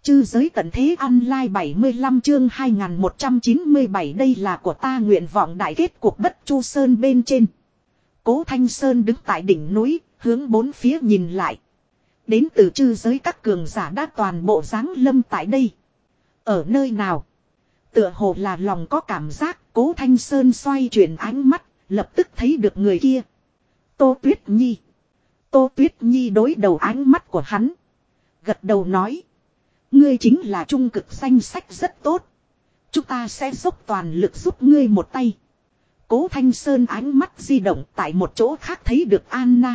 Chư giới tận thế online 75 chương 2197 đây là của ta nguyện vọng đại kết cuộc Bất Chu Sơn bên trên. Cố Thanh Sơn đứng tại đỉnh núi, hướng bốn phía nhìn lại. Đến từ chư giới các cường giả đã toàn bộ giáng lâm tại đây. Ở nơi nào? Tựa hồ là lòng có cảm giác, Cố Thanh Sơn xoay chuyển ánh mắt, lập tức thấy được người kia. Tô Tuyết Nhi. Tô Tuyết Nhi đối đầu ánh mắt của hắn. Gật đầu nói. Ngươi chính là trung cực danh sách rất tốt. Chúng ta sẽ dốc toàn lực giúp ngươi một tay. Cố Thanh Sơn ánh mắt di động tại một chỗ khác thấy được Anna.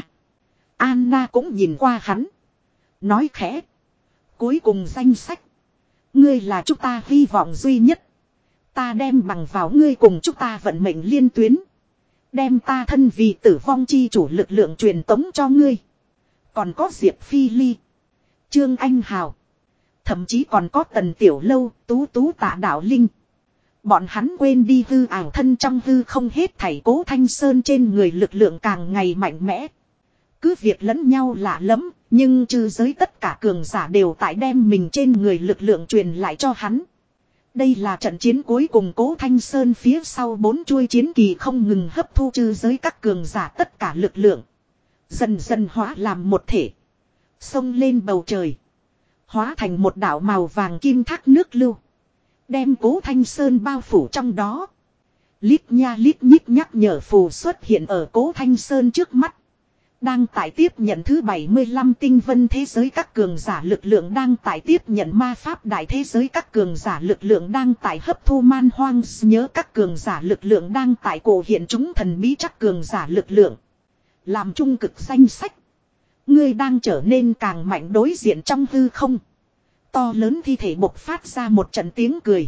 Anna cũng nhìn qua hắn. Nói khẽ. Cuối cùng danh sách. Ngươi là chúng ta hy vọng duy nhất. Ta đem bằng vào ngươi cùng chúng ta vận mệnh liên tuyến. Đem ta thân vì tử vong chi chủ lực lượng truyền tống cho ngươi. Còn có Diệp Phi Ly. Trương Anh Hào. Thậm chí còn có Tần Tiểu Lâu, Tú Tú Tạ Đạo Linh. Bọn hắn quên đi hư ảo thân trong hư không hết thảy. Cố Thanh Sơn trên người lực lượng càng ngày mạnh mẽ. Cứ việc lẫn nhau lạ lẫm, nhưng chư giới tất cả cường giả đều tại đem mình trên người lực lượng truyền lại cho hắn. Đây là trận chiến cuối cùng. Cố Thanh Sơn phía sau 4 chuôi chiến kỳ không ngừng hấp thu chư giới các cường giả tất cả lực lượng. Dần dần hóa làm một thể. Xông lên bầu trời. Hóa thành một đảo màu vàng kim thác nước lưu. Đem Cố Thanh Sơn bao phủ trong đó. Lít nha lít nhít nhắc nhở phù xuất hiện ở Cố Thanh Sơn trước mắt. Đang tại tiếp nhận thứ 75 tinh vân thế giới các cường giả lực lượng, đang tại tiếp nhận ma pháp đại thế giới các cường giả lực lượng, đang tại hấp thu man hoang nhớ các cường giả lực lượng, đang tại cổ hiện chúng thần bí chắc cường giả lực lượng. Làm trung cực danh sách. Ngươi đang trở nên càng mạnh. Đối diện trong hư không. To lớn thi thể bộc phát ra một trận tiếng cười.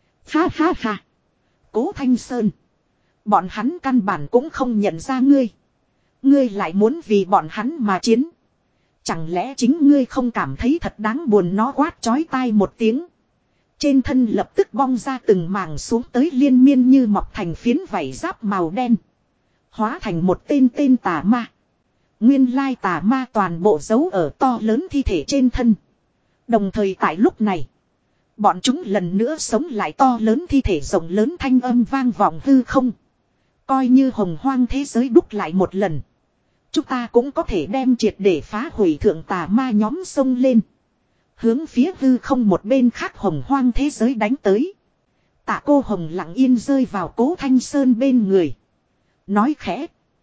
Ha ha ha. Cố Thanh Sơn. Bọn hắn căn bản cũng không nhận ra ngươi. Ngươi lại muốn vì bọn hắn mà chiến. Chẳng lẽ chính ngươi không cảm thấy thật đáng buồn? Nó quát chói tai một tiếng. Trên thân lập tức bong ra từng mảng xuống tới liên miên như mọc thành phiến vảy giáp màu đen. Hóa thành một tên tà ma. Nguyên lai tà ma toàn bộ giấu ở to lớn thi thể trên thân. Đồng thời tại lúc này. Bọn chúng lần nữa sống lại. To lớn thi thể rộng lớn thanh âm vang vọng hư không. Coi như hồng hoang thế giới đúc lại một lần. Chúng ta cũng có thể đem triệt để phá hủy thượng tà ma nhóm sông lên. Hướng phía hư không một bên khác hồng hoang thế giới đánh tới. Tạ Cô Hồng lặng yên rơi vào Cố Thanh Sơn bên người. Nói khẽ.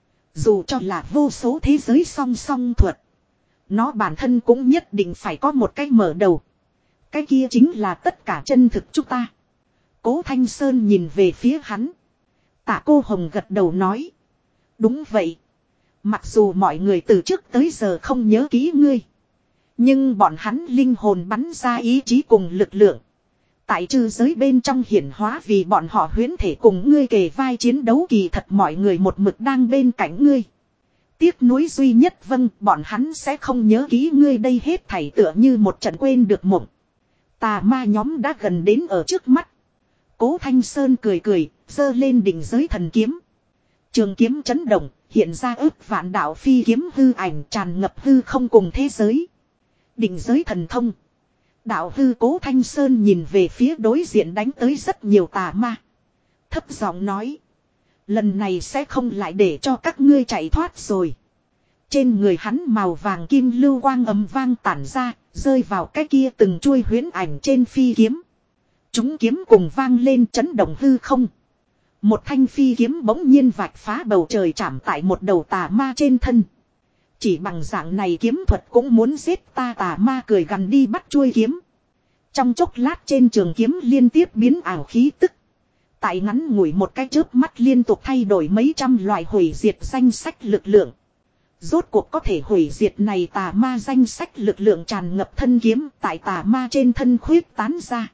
Dù cho là vô số thế giới song song thuật. Nó bản thân cũng nhất định phải có một cái mở đầu. Cái kia chính là tất cả chân thực chúng ta. Cố Thanh Sơn nhìn về phía hắn. Tạ Cô Hồng gật đầu nói. Đúng vậy. Mặc dù mọi người từ trước tới giờ không nhớ kỹ ngươi. Nhưng bọn hắn linh hồn bắn ra ý chí cùng lực lượng. Tại chư giới bên trong hiển hóa vì bọn họ huyễn thể cùng ngươi kề vai chiến đấu. Kỳ thật mọi người một mực đang bên cạnh ngươi. Tiếc nuối duy nhất vâng, bọn hắn sẽ không nhớ kỹ ngươi. Đây hết thảy tựa như một trận quên được mộng. Tà ma nhóm đã gần đến ở trước mắt. Cố Thanh Sơn cười cười, giơ lên đỉnh giới thần kiếm. Trường kiếm chấn động, hiện ra ước vạn đạo phi kiếm hư ảnh tràn ngập hư không cùng thế giới. Đỉnh giới thần thông. Đạo hư. Cố Thanh Sơn nhìn về phía đối diện đánh tới rất nhiều tà ma. Thấp giọng nói. Lần này sẽ không lại để cho các ngươi chạy thoát rồi. Trên người hắn màu vàng kim lưu quang ầm vang tản ra, rơi vào cái kia từng chuôi huyễn ảnh trên phi kiếm. Chúng kiếm cùng vang lên chấn động hư không. Một thanh phi kiếm bỗng nhiên vạch phá bầu trời chạm tại một đầu tà ma trên thân. Chỉ bằng dạng này kiếm thuật cũng muốn giết ta? Tà ma cười gằn đi bắt chuôi kiếm. Trong chốc lát trên trường kiếm liên tiếp biến ảo khí tức. Tại ngắn ngủi một cái chớp mắt liên tục thay đổi mấy trăm loại hủy diệt danh sách lực lượng. Rốt cuộc có thể hủy diệt này tà ma danh sách lực lượng tràn ngập thân kiếm tại tà ma trên thân khuyết tán ra.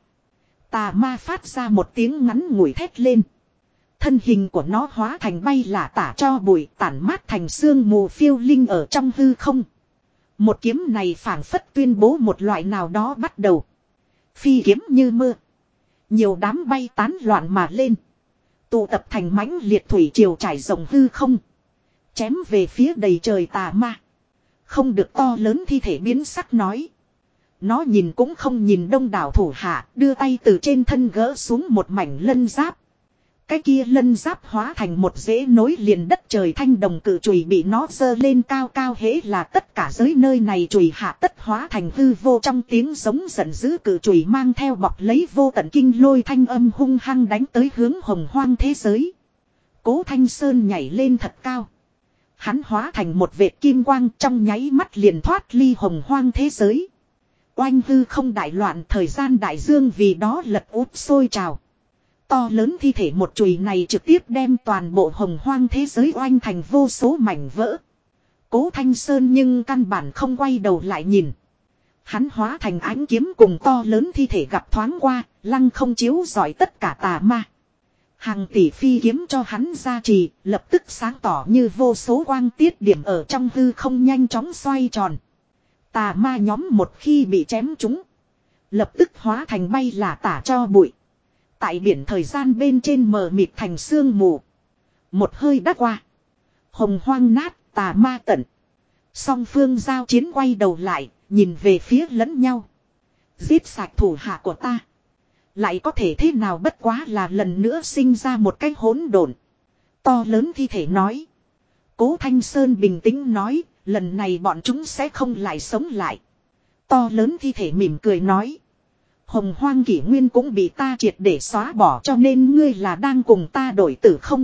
Tà ma phát ra một tiếng ngắn ngủi thét lên. Thân hình của nó hóa thành bay lả tả cho bụi tản mát thành sương mù phiêu linh ở trong hư không. Một kiếm này phảng phất tuyên bố một loại nào đó bắt đầu. Phi kiếm như mưa. Nhiều đám bay tán loạn mà lên. Tụ tập thành mãnh liệt thủy triều trải rộng hư không. Chém về phía đầy trời tà ma. Không được. To lớn thi thể biến sắc nói. Nó nhìn cũng không nhìn đông đảo thủ hạ, đưa tay từ trên thân gỡ xuống một mảnh lân giáp. Cái kia lân giáp hóa thành một rễ nối liền đất trời thanh đồng cự chùy bị nó giơ lên cao cao, hễ là tất cả giới nơi này chùy hạ tất hóa thành hư vô. Trong tiếng giống giận dữ, cự chùy mang theo bọc lấy vô tận kinh lôi thanh âm hung hăng đánh tới hướng hồng hoang thế giới. Cố Thanh Sơn nhảy lên thật cao. Hắn hóa thành một vệt kim quang, trong nháy mắt liền thoát ly hồng hoang thế giới. Oanh hư không đại loạn, thời gian đại dương vì đó lật úp sôi trào. To lớn thi thể một chùy này trực tiếp đem toàn bộ hồng hoang thế giới oanh thành vô số mảnh vỡ. Cố Thanh Sơn nhưng căn bản không quay đầu lại nhìn. Hắn hóa thành ánh kiếm cùng to lớn thi thể gặp thoáng qua, lăng không chiếu rọi tất cả tà ma. Hàng tỷ phi kiếm cho hắn gia trì, lập tức sáng tỏ như vô số quang tiết điểm ở trong hư không nhanh chóng xoay tròn. Tà ma nhóm một khi bị chém trúng, lập tức hóa thành bay là tả cho bụi. Tại biển thời gian bên trên mờ mịt thành sương mù. Một hơi đã qua. Hồng hoang nát, tà ma tận. Song phương giao chiến quay đầu lại, nhìn về phía lẫn nhau. Giết sạch thủ hạ của ta. Lại có thể thế nào, bất quá là lần nữa sinh ra một cái hỗn độn. To lớn thi thể nói. Cố Thanh Sơn bình tĩnh nói, lần này bọn chúng sẽ không lại sống lại. To lớn thi thể mỉm cười nói. Hồng hoang kỷ nguyên cũng bị ta triệt để xóa bỏ, cho nên ngươi là đang cùng ta đổi tử không?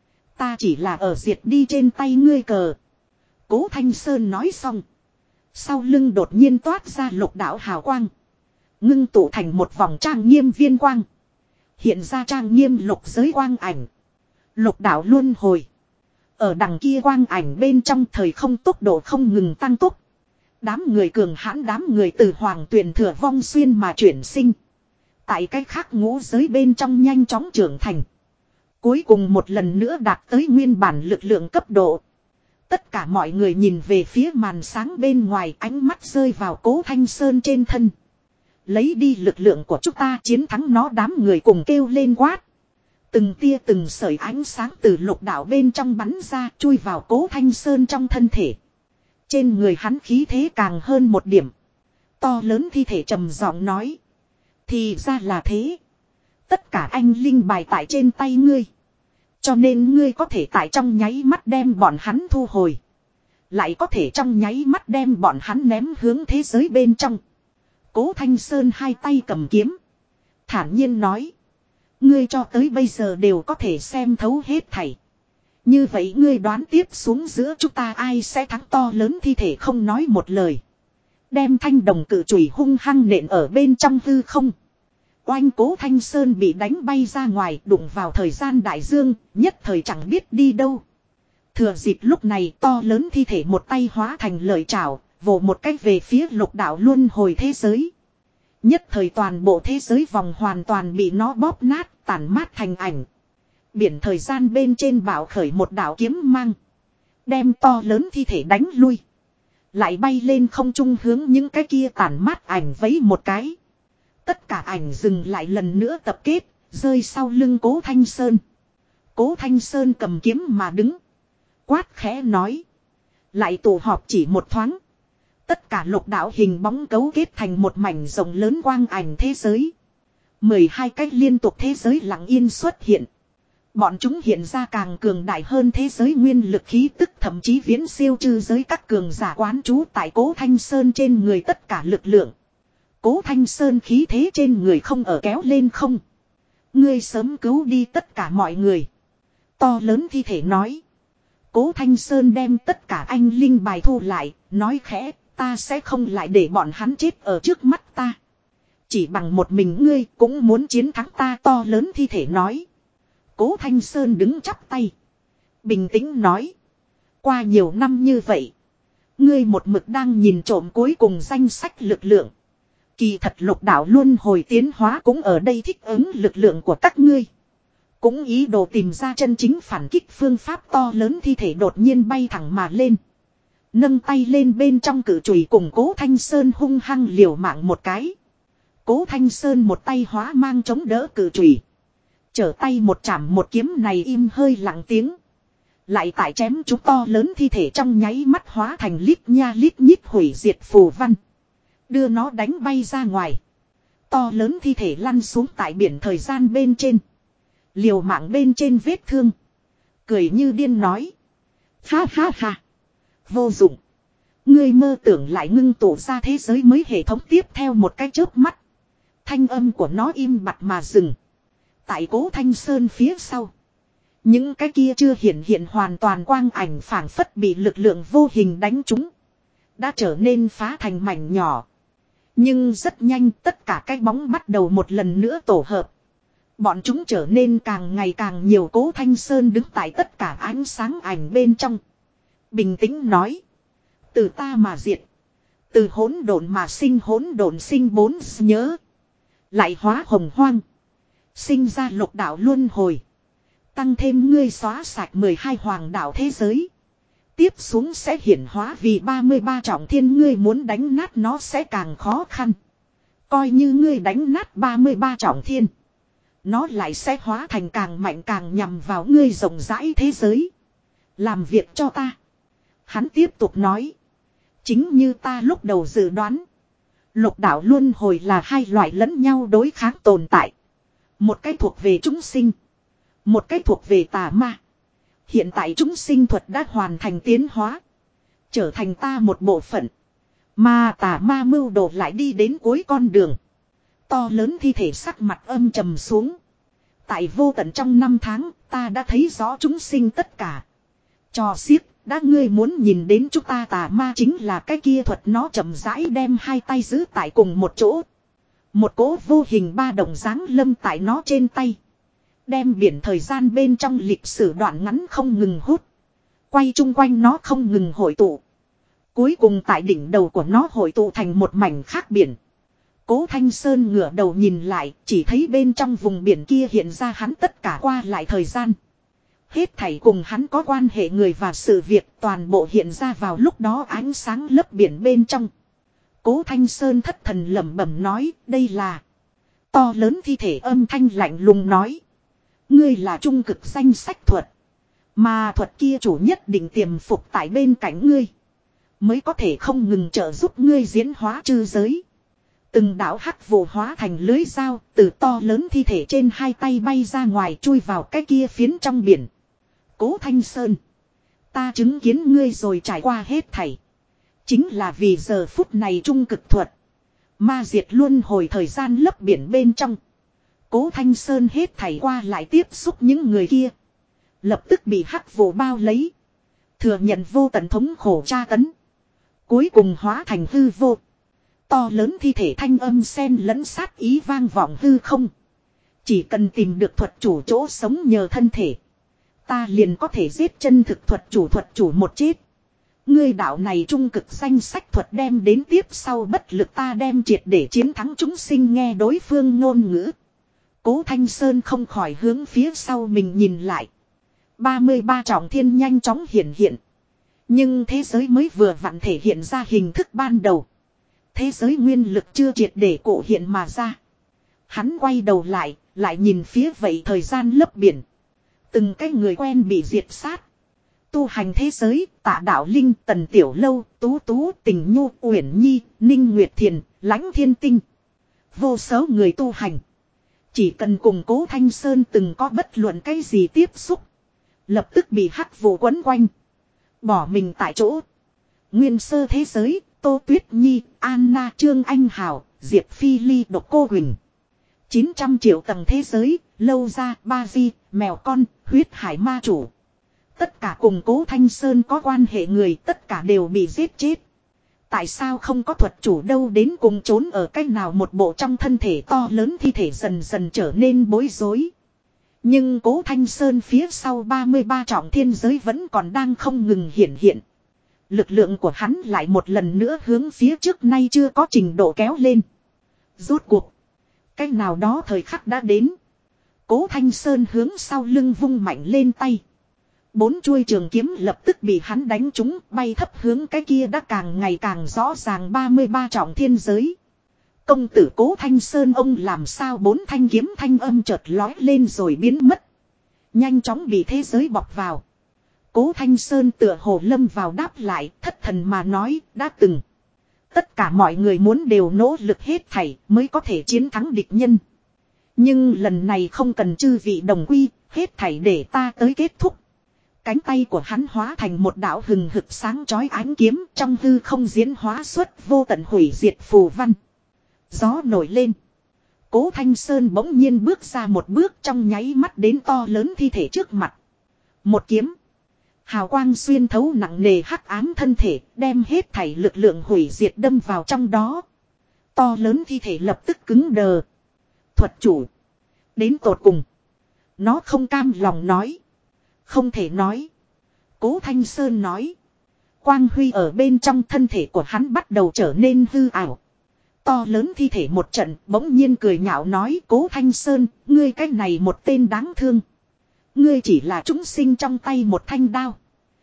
Ta chỉ là ở diệt đi trên tay ngươi cờ. Cố Thanh Sơn nói xong. Sau lưng đột nhiên toát ra lục đạo hào quang. Ngưng tụ thành một vòng trang nghiêm viên quang. Hiện ra trang nghiêm lục giới quang ảnh. Lục đạo luân hồi. Ở đằng kia quang ảnh bên trong thời không tốc độ không ngừng tăng tốc. Đám người cường hãn, đám người từ hoàng tuyền thừa vong xuyên mà chuyển sinh. Tại cái khác ngũ giới bên trong nhanh chóng trưởng thành. Cuối cùng một lần nữa đạt tới nguyên bản lực lượng cấp độ. Tất cả mọi người nhìn về phía màn sáng bên ngoài, ánh mắt rơi vào Cố Thanh Sơn trên thân. Lấy đi lực lượng của chúng ta, chiến thắng nó, đám người cùng kêu lên quát. Từng tia từng sợi ánh sáng từ lục đạo bên trong bắn ra, chui vào Cố Thanh Sơn trong thân thể. Trên người hắn khí thế càng hơn một điểm. To lớn thi thể trầm giọng nói. Thì ra là thế. Tất cả anh linh bài tại trên tay ngươi. Cho nên ngươi có thể tại trong nháy mắt đem bọn hắn thu hồi. Lại có thể trong nháy mắt đem bọn hắn ném hướng thế giới bên trong. Cố Thanh Sơn hai tay cầm kiếm. Thản nhiên nói. Ngươi cho tới bây giờ đều có thể xem thấu hết thảy. Như vậy ngươi đoán tiếp xuống giữa chúng ta ai sẽ thắng? To lớn thi thể không nói một lời. Đem thanh đồng cự chùy hung hăng nện ở bên trong hư không. Oanh, Cố Thanh Sơn bị đánh bay ra ngoài, đụng vào thời gian đại dương, nhất thời chẳng biết đi đâu. Thừa dịp lúc này, to lớn thi thể một tay hóa thành lợi chảo, vồ một cách về phía lục đạo luân hồi thế giới. Nhất thời toàn bộ thế giới vòng hoàn toàn bị nó bóp nát, tàn mát thành ảnh. Biển thời gian bên trên bạo khởi một đạo kiếm mang. Đem to lớn thi thể đánh lui. Lại bay lên không trung hướng những cái kia tàn mát ảnh vấy một cái. Tất cả ảnh dừng lại lần nữa tập kết, rơi sau lưng Cố Thanh Sơn. Cố Thanh Sơn cầm kiếm mà đứng. Quát khẽ nói. Lại tụ họp chỉ một thoáng. Tất cả lục đạo hình bóng cấu kết thành một mảnh rộng lớn quang ảnh thế giới. 12 cách liên tục thế giới lặng yên xuất hiện. Bọn chúng hiện ra càng cường đại hơn thế giới nguyên lực khí tức, thậm chí viễn siêu chư giới các cường giả quán trú tại Cố Thanh Sơn trên người tất cả lực lượng. Cố Thanh Sơn khí thế trên người không ở kéo lên không. Ngươi sớm cứu đi tất cả mọi người. To lớn thi thể nói. Cố Thanh Sơn đem tất cả anh linh bài thu lại, nói khẽ, ta sẽ không lại để bọn hắn chết ở trước mắt ta. Chỉ bằng một mình ngươi cũng muốn chiến thắng ta. To lớn thi thể nói. Cố Thanh Sơn đứng chắp tay. Bình tĩnh nói. Qua nhiều năm như vậy. Ngươi một mực đang nhìn trộm cuối cùng danh sách lực lượng. Kỳ thật lục đạo luân hồi tiến hóa cũng ở đây thích ứng lực lượng của các ngươi. Cũng ý đồ tìm ra chân chính phản kích phương pháp. To lớn thi thể đột nhiên bay thẳng mà lên. Nâng tay lên bên trong cự chùy cùng Cố Thanh Sơn hung hăng liều mạng một cái. Cố Thanh Sơn một tay hóa mang chống đỡ cự chùy. Trở tay một chạm một kiếm này im hơi lặng tiếng. Lại tại chém chúng to lớn thi thể trong nháy mắt hóa thành lít nha lít nhít hủy diệt phù văn. đưa nó đánh bay ra ngoài. To lớn thi thể lăn xuống tại biển thời gian bên trên. Liều mạng bên trên vết thương. Cười như điên nói. Ha ha ha. Vô dụng. Ngươi mơ tưởng lại ngưng tụ ra thế giới mới hệ thống tiếp theo một cái chớp mắt. Thanh âm của nó im bặt mà dừng. Tại Cố Thanh Sơn phía sau. Những cái kia chưa hiện hoàn toàn quang ảnh phảng phất bị lực lượng vô hình đánh trúng. Đã trở nên phá thành mảnh nhỏ. Nhưng rất nhanh tất cả cái bóng bắt đầu một lần nữa tổ hợp. Bọn chúng trở nên càng ngày càng nhiều. Cố Thanh Sơn đứng tại tất cả ánh sáng ảnh bên trong. Bình tĩnh nói. Từ ta mà diệt. Từ hỗn độn mà sinh, hỗn độn sinh bốn nhớ. Lại hóa hồng hoang. Sinh ra lục đạo luân hồi. Tăng thêm ngươi xóa sạch 12 hoàng đạo thế giới. Tiếp xuống sẽ hiển hóa vì 33 trọng thiên, ngươi muốn đánh nát nó sẽ càng khó khăn. Coi như ngươi đánh nát 33 trọng thiên. Nó lại sẽ hóa thành càng mạnh càng nhằm vào ngươi rộng rãi thế giới. Làm việc cho ta. Hắn tiếp tục nói. Chính như ta lúc đầu dự đoán. Lục đạo luân hồi là hai loại lẫn nhau đối kháng tồn tại. Một cái thuộc về chúng sinh. Một cái thuộc về tà ma. Hiện tại chúng sinh thuật đã hoàn thành tiến hóa. Trở thành ta một bộ phận. Mà tà ma mưu đồ lại đi đến cuối con đường. To lớn thi thể sắc mặt âm trầm xuống. Tại vô tận trong 5 tháng ta đã thấy rõ chúng sinh tất cả. Trò xiếc. Đã ngươi muốn nhìn đến chúng ta tà ma chính là cái kia thuật, nó chậm rãi đem hai tay giữ tại cùng một chỗ. Một cỗ vô hình ba động dáng lâm tại nó trên tay. Đem biển thời gian bên trong lịch sử đoạn ngắn không ngừng hút. Quay chung quanh nó không ngừng hội tụ. Cuối cùng tại đỉnh đầu của nó hội tụ thành một mảnh khác biển. Cố Thanh Sơn ngửa đầu nhìn lại, chỉ thấy bên trong vùng biển kia hiện ra hắn tất cả qua lại thời gian. Hết thảy cùng hắn có quan hệ người và sự việc toàn bộ hiện ra vào lúc đó ánh sáng lấp biển bên trong. Cố Thanh Sơn thất thần lẩm bẩm nói, đây là... To lớn thi thể âm thanh lạnh lùng nói. Ngươi là trung cực danh sách thuật. Mà thuật kia chủ nhất định tiềm phục tại bên cạnh ngươi. Mới có thể không ngừng trợ giúp ngươi diễn hóa chư giới. Từng đạo hắc vụ hóa thành lưới dao, từ to lớn thi thể trên hai tay bay ra ngoài chui vào cái kia phiến trong biển. Cố Thanh Sơn. Ta chứng kiến ngươi rồi trải qua hết thảy. Chính là vì giờ phút này trung cực thuật. Ma diệt luân hồi thời gian lấp biển bên trong. Cố Thanh Sơn hết thảy qua lại tiếp xúc những người kia. Lập tức bị hắc vụ bao lấy. Thừa nhận vô tận thống khổ tra tấn. Cuối cùng hóa thành hư vô. To lớn thi thể thanh âm xen lẫn sát ý vang vọng hư không. Chỉ cần tìm được thuật chủ chỗ sống nhờ thân thể. Ta liền có thể giết chân thực thuật chủ một chết. Ngươi đạo này trung cực danh sách thuật đem đến tiếp sau bất lực ta đem triệt để chiến thắng chúng sinh, nghe đối phương ngôn ngữ. Cố Thanh Sơn không khỏi hướng phía sau mình nhìn lại. 33 trọng thiên nhanh chóng hiện. Nhưng thế giới mới vừa vặn thể hiện ra hình thức ban đầu. Thế giới nguyên lực chưa triệt để cụ hiện mà ra. Hắn quay đầu lại nhìn phía vậy thời gian lấp biển. Từng cái người quen bị diệt sát. Tu hành thế giới, Tạ Đạo Linh, Tần Tiểu Lâu, Tú Tú, Tình Nhu, Uyển Nhi, Ninh Nguyệt Thiền, Lãnh Thiên Tinh. Vô số người tu hành. Chỉ cần cùng Cố Thanh Sơn từng có bất luận cái gì tiếp xúc. Lập tức bị hắc vụ quấn quanh. Bỏ mình tại chỗ. Nguyên sơ thế giới, Tô Tuyết Nhi, Anna, Trương Anh Hảo, Diệp Phi Ly, Độc Cô Quỳnh. 900 triệu tầng thế giới, Lâu Gia, Ba Di, Mèo Con, Huyết Hải Ma Chủ. Tất cả cùng Cố Thanh Sơn có quan hệ người, tất cả đều bị giết chết. Tại sao không có thuật chủ đâu, đến cùng trốn ở cách nào một bộ trong thân thể to lớn thi thể dần dần trở nên bối rối. Nhưng Cố Thanh Sơn phía sau 33 trọng thiên giới vẫn còn đang không ngừng hiện. Lực lượng của hắn lại một lần nữa hướng phía trước nay chưa có trình độ kéo lên. Rốt cuộc. Cách nào đó thời khắc đã đến. Cố Thanh Sơn hướng sau lưng vung mạnh lên tay. 4 chuôi trường kiếm lập tức bị hắn đánh trúng, bay thấp hướng cái kia đã càng ngày càng rõ ràng 33 trọng thiên giới. Công tử Cố Thanh Sơn, ông làm sao 4 thanh kiếm thanh âm chợt lói lên rồi biến mất. Nhanh chóng bị thế giới bọc vào. Cố Thanh Sơn tựa hồ lâm vào đáp lại, thất thần mà nói, đã từng. Tất cả mọi người muốn đều nỗ lực hết thảy mới có thể chiến thắng địch nhân. Nhưng lần này không cần chư vị đồng quy, hết thảy để ta tới kết thúc. Cánh tay của hắn hóa thành một đạo hừng hực sáng chói ánh kiếm, trong hư không diễn hóa xuất vô tận hủy diệt phù văn. Gió nổi lên. Cố Thanh Sơn bỗng nhiên bước ra một bước, trong nháy mắt đến to lớn thi thể trước mặt. Một kiếm. Hào quang xuyên thấu nặng nề hắc ám thân thể, đem hết thảy lực lượng hủy diệt đâm vào trong đó. To lớn thi thể lập tức cứng đờ. Thuật chủ. Đến tột cùng. Nó không cam lòng nói. Không thể nói. Cố Thanh Sơn nói. Quang huy ở bên trong thân thể của hắn bắt đầu trở nên hư ảo. To lớn thi thể một trận bỗng nhiên cười nhạo nói, Cố Thanh Sơn, ngươi cái này một tên đáng thương. Ngươi chỉ là chúng sinh trong tay một thanh đao.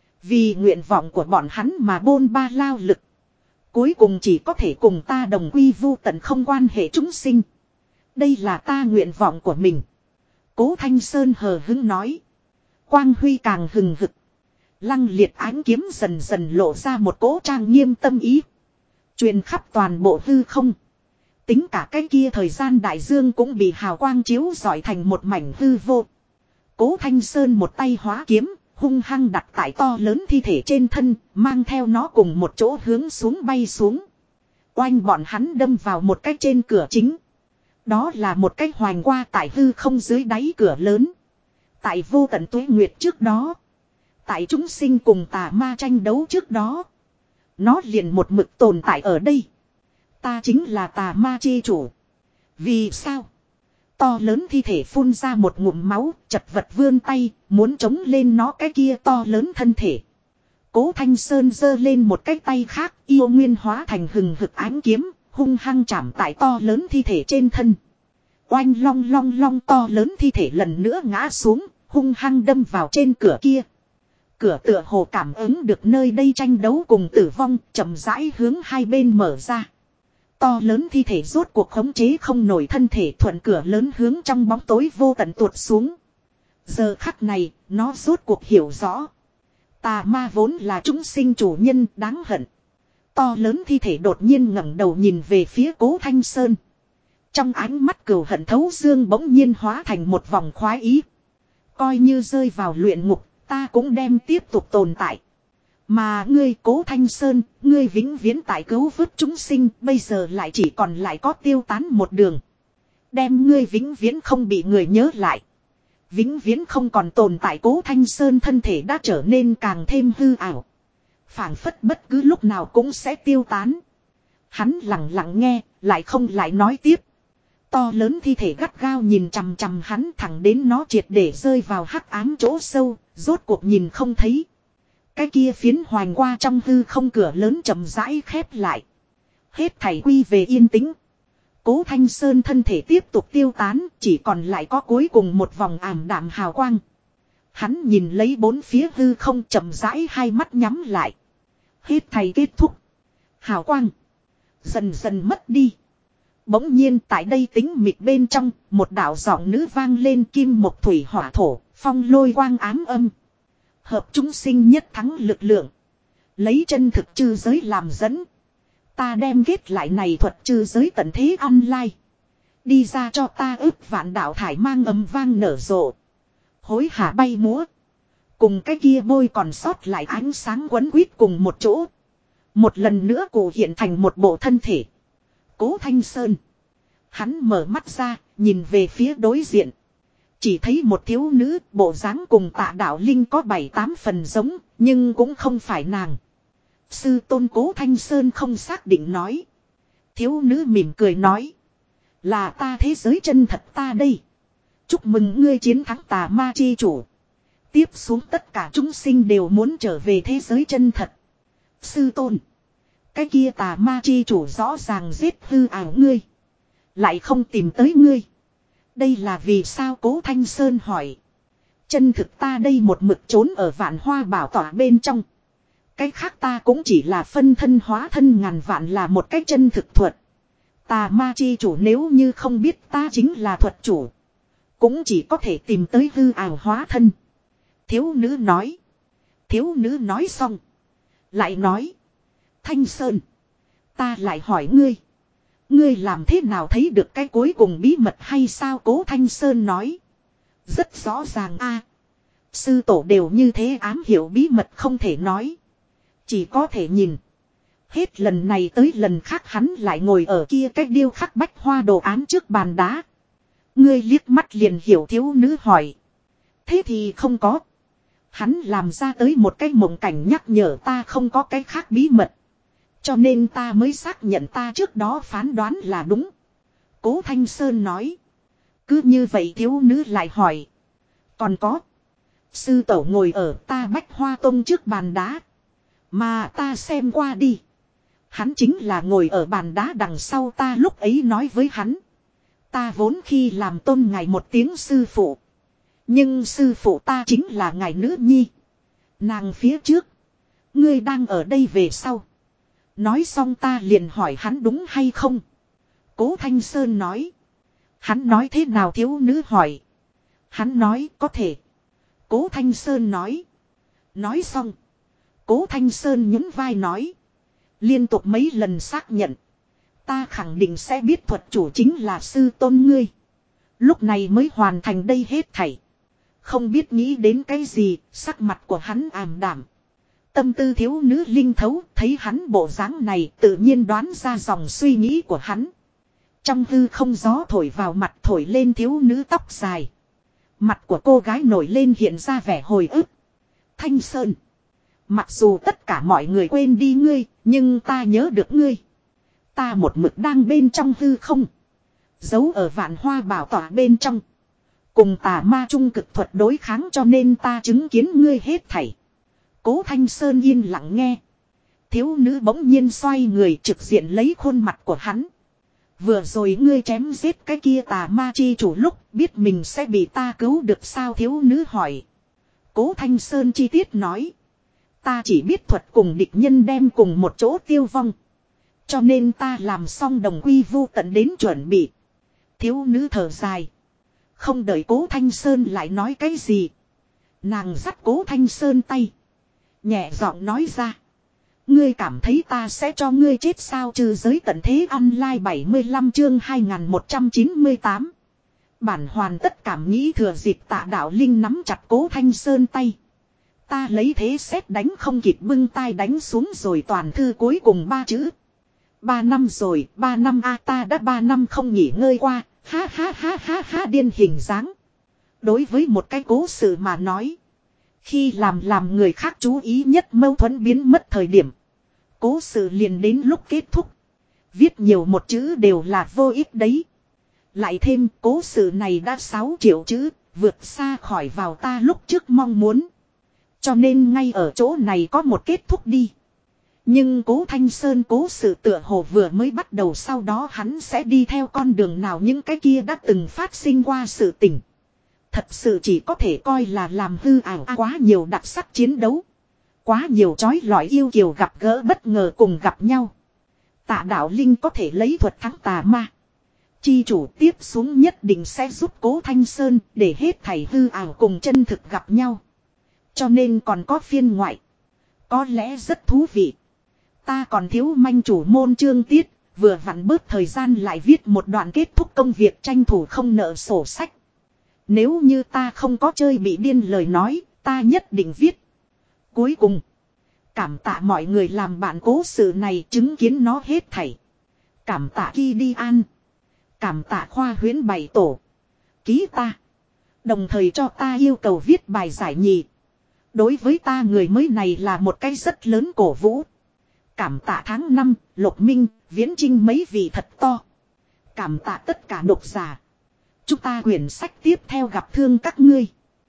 Vì nguyện vọng của bọn hắn mà bôn ba lao lực. Cuối cùng chỉ có thể cùng ta đồng quy vu tận, không quan hệ chúng sinh. Đây là ta nguyện vọng của mình. Cố Thanh Sơn hờ hững nói. Quang huy càng hừng hực. Lăng liệt ánh kiếm dần dần lộ ra một cỗ trang nghiêm tâm ý. Truyền khắp toàn bộ hư không. Tính cả cái kia thời gian đại dương cũng bị hào quang chiếu rọi thành một mảnh hư vô. Cố Thanh Sơn một tay hóa kiếm, hung hăng đặt tại to lớn thi thể trên thân, mang theo nó cùng một chỗ hướng xuống bay xuống. Oanh, bọn hắn đâm vào một cái trên cửa chính. Đó là một cái hoành qua tại hư không dưới đáy cửa lớn. Tại vô tận tuế nguyệt trước đó. Tại chúng sinh cùng tà ma tranh đấu trước đó. Nó liền một mực tồn tại ở đây. Ta chính là tà ma chi chủ. Vì sao? To lớn thi thể phun ra một ngụm máu, chật vật vươn tay, muốn chống lên nó cái kia to lớn thân thể. Cố Thanh Sơn giơ lên một cái tay khác, yêu nguyên hóa thành hừng hực ánh kiếm, hung hăng chạm tại to lớn thi thể trên thân. Oanh, long long long, to lớn thi thể lần nữa ngã xuống, hung hăng đâm vào trên cửa kia. Cửa tựa hồ cảm ứng được nơi đây tranh đấu cùng tử vong, chậm rãi hướng hai bên mở ra. To lớn thi thể rốt cuộc khống chế không nổi thân thể, thuận cửa lớn hướng trong bóng tối vô tận tuột xuống. Giờ khắc này, nó rốt cuộc hiểu rõ. Tà ma vốn là chúng sinh chủ nhân đáng hận. To lớn thi thể đột nhiên ngẩng đầu nhìn về phía Cố Thanh Sơn. Trong ánh mắt cừu hận thấu xương bỗng nhiên hóa thành một vòng khoái ý. Coi như rơi vào luyện ngục, ta cũng đem tiếp tục tồn tại. Mà ngươi Cố Thanh Sơn, ngươi vĩnh viễn tại cứu vớt chúng sinh, bây giờ lại chỉ còn lại có tiêu tán một đường. Đem ngươi vĩnh viễn không bị người nhớ lại. Vĩnh viễn không còn tồn tại. Cố Thanh Sơn thân thể đã trở nên càng thêm hư ảo. Phảng phất bất cứ lúc nào cũng sẽ tiêu tán. Hắn lặng lặng nghe, lại không lại nói tiếp. To lớn thi thể gắt gao nhìn chằm chằm hắn, thẳng đến nó triệt để rơi vào hắc ám chỗ sâu, rốt cuộc nhìn không thấy. Cái kia phiến hoành qua trong hư không, cửa lớn chậm rãi khép lại. Hết thảy quy về yên tĩnh. Cố Thanh Sơn thân thể tiếp tục tiêu tán, chỉ còn lại có cuối cùng một vòng ảm đạm hào quang. Hắn nhìn lấy bốn phía hư không, chậm rãi hai mắt nhắm lại. Hết thảy kết thúc. Hào quang dần dần mất đi. Bỗng nhiên tại đây tĩnh mịch bên trong, một đạo giọng nữ vang lên, kim mộc thủy hỏa thổ, phong lôi quang ám âm. Hợp chúng sinh nhất thắng lực lượng. Lấy chân thực chư giới làm dẫn. Ta đem kết lại này thuật chư giới tận thế online. Đi ra cho ta ức vạn đạo thải mang âm vang nở rộ. Hối hả bay múa. Cùng cái kia bôi còn sót lại ánh sáng quấn quýt cùng một chỗ. Một lần nữa cụ hiện thành một bộ thân thể. Cố Thanh Sơn. Hắn mở mắt ra, nhìn về phía đối diện. Chỉ thấy một thiếu nữ, bộ dáng cùng Tạ Đạo Linh có 7-8 phần giống, nhưng cũng không phải nàng. Sư tôn Cố Thanh Sơn không xác định nói. Thiếu nữ mỉm cười nói. Là ta thế giới chân thật ta đây. Chúc mừng ngươi chiến thắng tà ma chi chủ. Tiếp xuống tất cả chúng sinh đều muốn trở về thế giới chân thật. Sư tôn. Cái kia tà ma chi chủ rõ ràng giết hư ảo ngươi. Lại không tìm tới ngươi. Đây là vì sao? Cố Thanh Sơn hỏi. Chân thực ta đây một mực trốn ở Vạn Hoa bảo tỏa bên trong. Cái khác ta cũng chỉ là phân thân hóa thân ngàn vạn, là một cái chân thực thuật. Tà ma chi chủ nếu như không biết ta chính là thuật chủ, cũng chỉ có thể tìm tới hư ảo hóa thân. Thiếu nữ nói. Thiếu nữ nói xong lại nói. Thanh Sơn, Ta lại hỏi ngươi. Ngươi làm thế nào thấy được cái cuối cùng bí mật hay sao? Cố Thanh Sơn nói. Rất rõ ràng a. Sư tổ đều như thế, ám hiểu bí mật không thể nói. Chỉ có thể nhìn. Hết lần này tới lần khác hắn lại ngồi ở kia cách điêu khắc bách hoa đồ án trước bàn đá. Ngươi liếc mắt liền hiểu, thiếu nữ hỏi. Thế thì không có. Hắn làm ra tới một cái mộng cảnh nhắc nhở ta không có cái khác bí mật. Cho nên ta mới xác nhận ta trước đó phán đoán là đúng. Cố Thanh Sơn nói. Cứ như vậy thiếu nữ lại hỏi. Còn có. Sư tổ ngồi ở ta bách hoa tông trước bàn đá. Mà ta xem qua đi. Hắn chính là ngồi ở bàn đá đằng sau ta lúc ấy nói với hắn. Ta vốn khi làm tôn ngài một tiếng sư phụ. Nhưng sư phụ ta chính là ngài nữ nhi. Nàng phía trước. Ngươi đang ở đây về sau. Nói xong ta liền hỏi hắn đúng hay không. Cố Thanh Sơn nói. Hắn nói thế nào? Thiếu nữ hỏi. Hắn nói có thể. Cố Thanh Sơn nói. Nói xong. Cố Thanh Sơn nhún vai nói. Liên tục mấy lần xác nhận. Ta khẳng định sẽ biết thuật chủ chính là sư tôn ngươi. Lúc này mới hoàn thành đây hết thảy. Không biết nghĩ đến cái gì, sắc mặt của hắn ảm đạm. Tâm tư thiếu nữ linh thấu, thấy hắn bộ dáng này tự nhiên đoán ra dòng suy nghĩ của hắn. Trong hư không gió thổi vào mặt, thổi lên thiếu nữ tóc dài. Mặt của cô gái nổi lên hiện ra vẻ hồi ức. Thanh Sơn. Mặc dù tất cả mọi người quên đi ngươi, nhưng ta nhớ được ngươi. Ta một mực đang bên trong hư không. Giấu ở vạn hoa bảo tỏa bên trong. Cùng tà ma trung cực thuật đối kháng, cho nên ta chứng kiến ngươi hết thảy. Cố Thanh Sơn yên lặng nghe. Thiếu nữ bỗng nhiên xoay người trực diện lấy khuôn mặt của hắn. Vừa rồi ngươi chém giết cái kia tà ma chi chủ lúc biết mình sẽ bị ta cứu được sao? Thiếu nữ hỏi. Cố Thanh Sơn chi tiết nói. Ta chỉ biết thuật cùng địch nhân đem cùng một chỗ tiêu vong. Cho nên ta làm xong đồng quy vu tận đến chuẩn bị. Thiếu nữ thở dài. Không đợi Cố Thanh Sơn lại nói cái gì. Nàng dắt Cố Thanh Sơn tay. Nhẹ giọng nói ra. Ngươi cảm thấy ta sẽ cho ngươi chết sao? Trừ giới tận thế online 75 chương 2198. Bản hoàn tất cảm nghĩ thừa dịp Tạ Đạo Linh nắm chặt Cố Thanh Sơn tay. Ta lấy thế xét đánh không kịp bưng tay đánh xuống rồi toàn thư cuối cùng 3 chữ. 3 năm rồi, 3 năm a, ta đã 3 năm không nghỉ ngơi qua, ha ha ha ha ha, điên hình dáng. Đối với một cái cố sự mà nói. Khi làm người khác chú ý nhất mâu thuẫn biến mất thời điểm. Cố sự liền đến lúc kết thúc. Viết nhiều một chữ đều là vô ích đấy. Lại thêm cố sự này đã 6 triệu chữ, vượt xa khỏi vào ta lúc trước mong muốn. Cho nên ngay ở chỗ này có một kết thúc đi. Nhưng Cố Thanh Sơn cố sự tựa hồ vừa mới bắt đầu, sau đó hắn sẽ đi theo con đường nào những cái kia đã từng phát sinh qua sự tình. Thật sự chỉ có thể coi là làm hư ảo. Quá nhiều đặc sắc chiến đấu. Quá nhiều chói lọi yêu kiều gặp gỡ bất ngờ cùng gặp nhau. Tạ Đạo Linh có thể lấy thuật thắng tà ma. Chi chủ tiếp xuống nhất định sẽ giúp Cố Thanh Sơn để hết thảy hư ảo cùng chân thực gặp nhau. Cho nên còn có phiên ngoại. Có lẽ rất thú vị. Ta còn thiếu manh chủ môn chương tiết. Vừa vặn bớt thời gian lại viết một đoạn kết thúc công việc, tranh thủ không nợ sổ sách. Nếu như ta không có chơi bị điên lời nói, ta nhất định viết. Cuối cùng, cảm tạ mọi người làm bạn cố sự này, chứng kiến nó hết thảy. Cảm tạ Ki Đi An. Cảm tạ Khoa Huyễn Bảy Tổ. Ký ta. Đồng thời cho ta yêu cầu viết bài giải nhì. Đối với ta người mới này là một cái rất lớn cổ vũ. Cảm tạ tháng 5, Lục Minh, Viễn Trinh mấy vị thật to. Cảm tạ tất cả độc giả. Chúng ta quyển sách tiếp theo gặp thương các ngươi.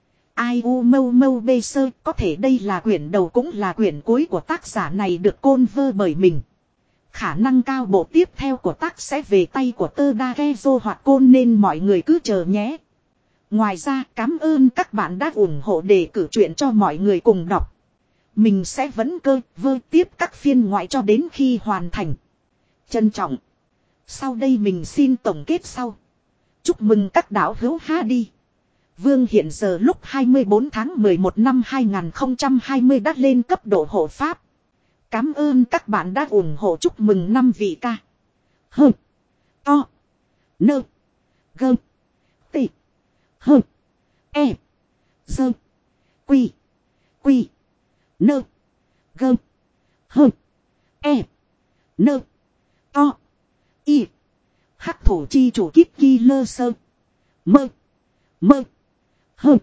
Ai u mâu mâu bê sơ, có thể đây là quyển đầu cũng là quyển cuối của tác giả này được côn vơ bởi mình. Khả năng cao bộ tiếp theo của tác sẽ về tay của Tơ Đa Ghe Dô hoặc Côn, nên mọi người cứ chờ nhé. Ngoài ra cảm ơn các bạn đã ủng hộ đề cử chuyện cho mọi người cùng đọc. Mình sẽ vẫn cơ vơ tiếp các phiên ngoại cho đến khi hoàn thành. Trân trọng. Sau đây mình xin tổng kết sau. Chúc mừng các đạo hữu ha đi. Vương hiện giờ lúc 24 tháng 11 năm 2020 đã lên cấp độ hộ pháp. Cảm ơn các bạn đã ủng hộ, chúc mừng năm vị ca. Hơ. To. Nơ. Gơ. Tị. Hơ. E. Dơ. Quy. Quy. Nơ. Gơ. Hơ. E. Nơ. To. Y. Hắc thủ chi chủ Kip Killer Sơ. Mơ. Mơ. Hơ.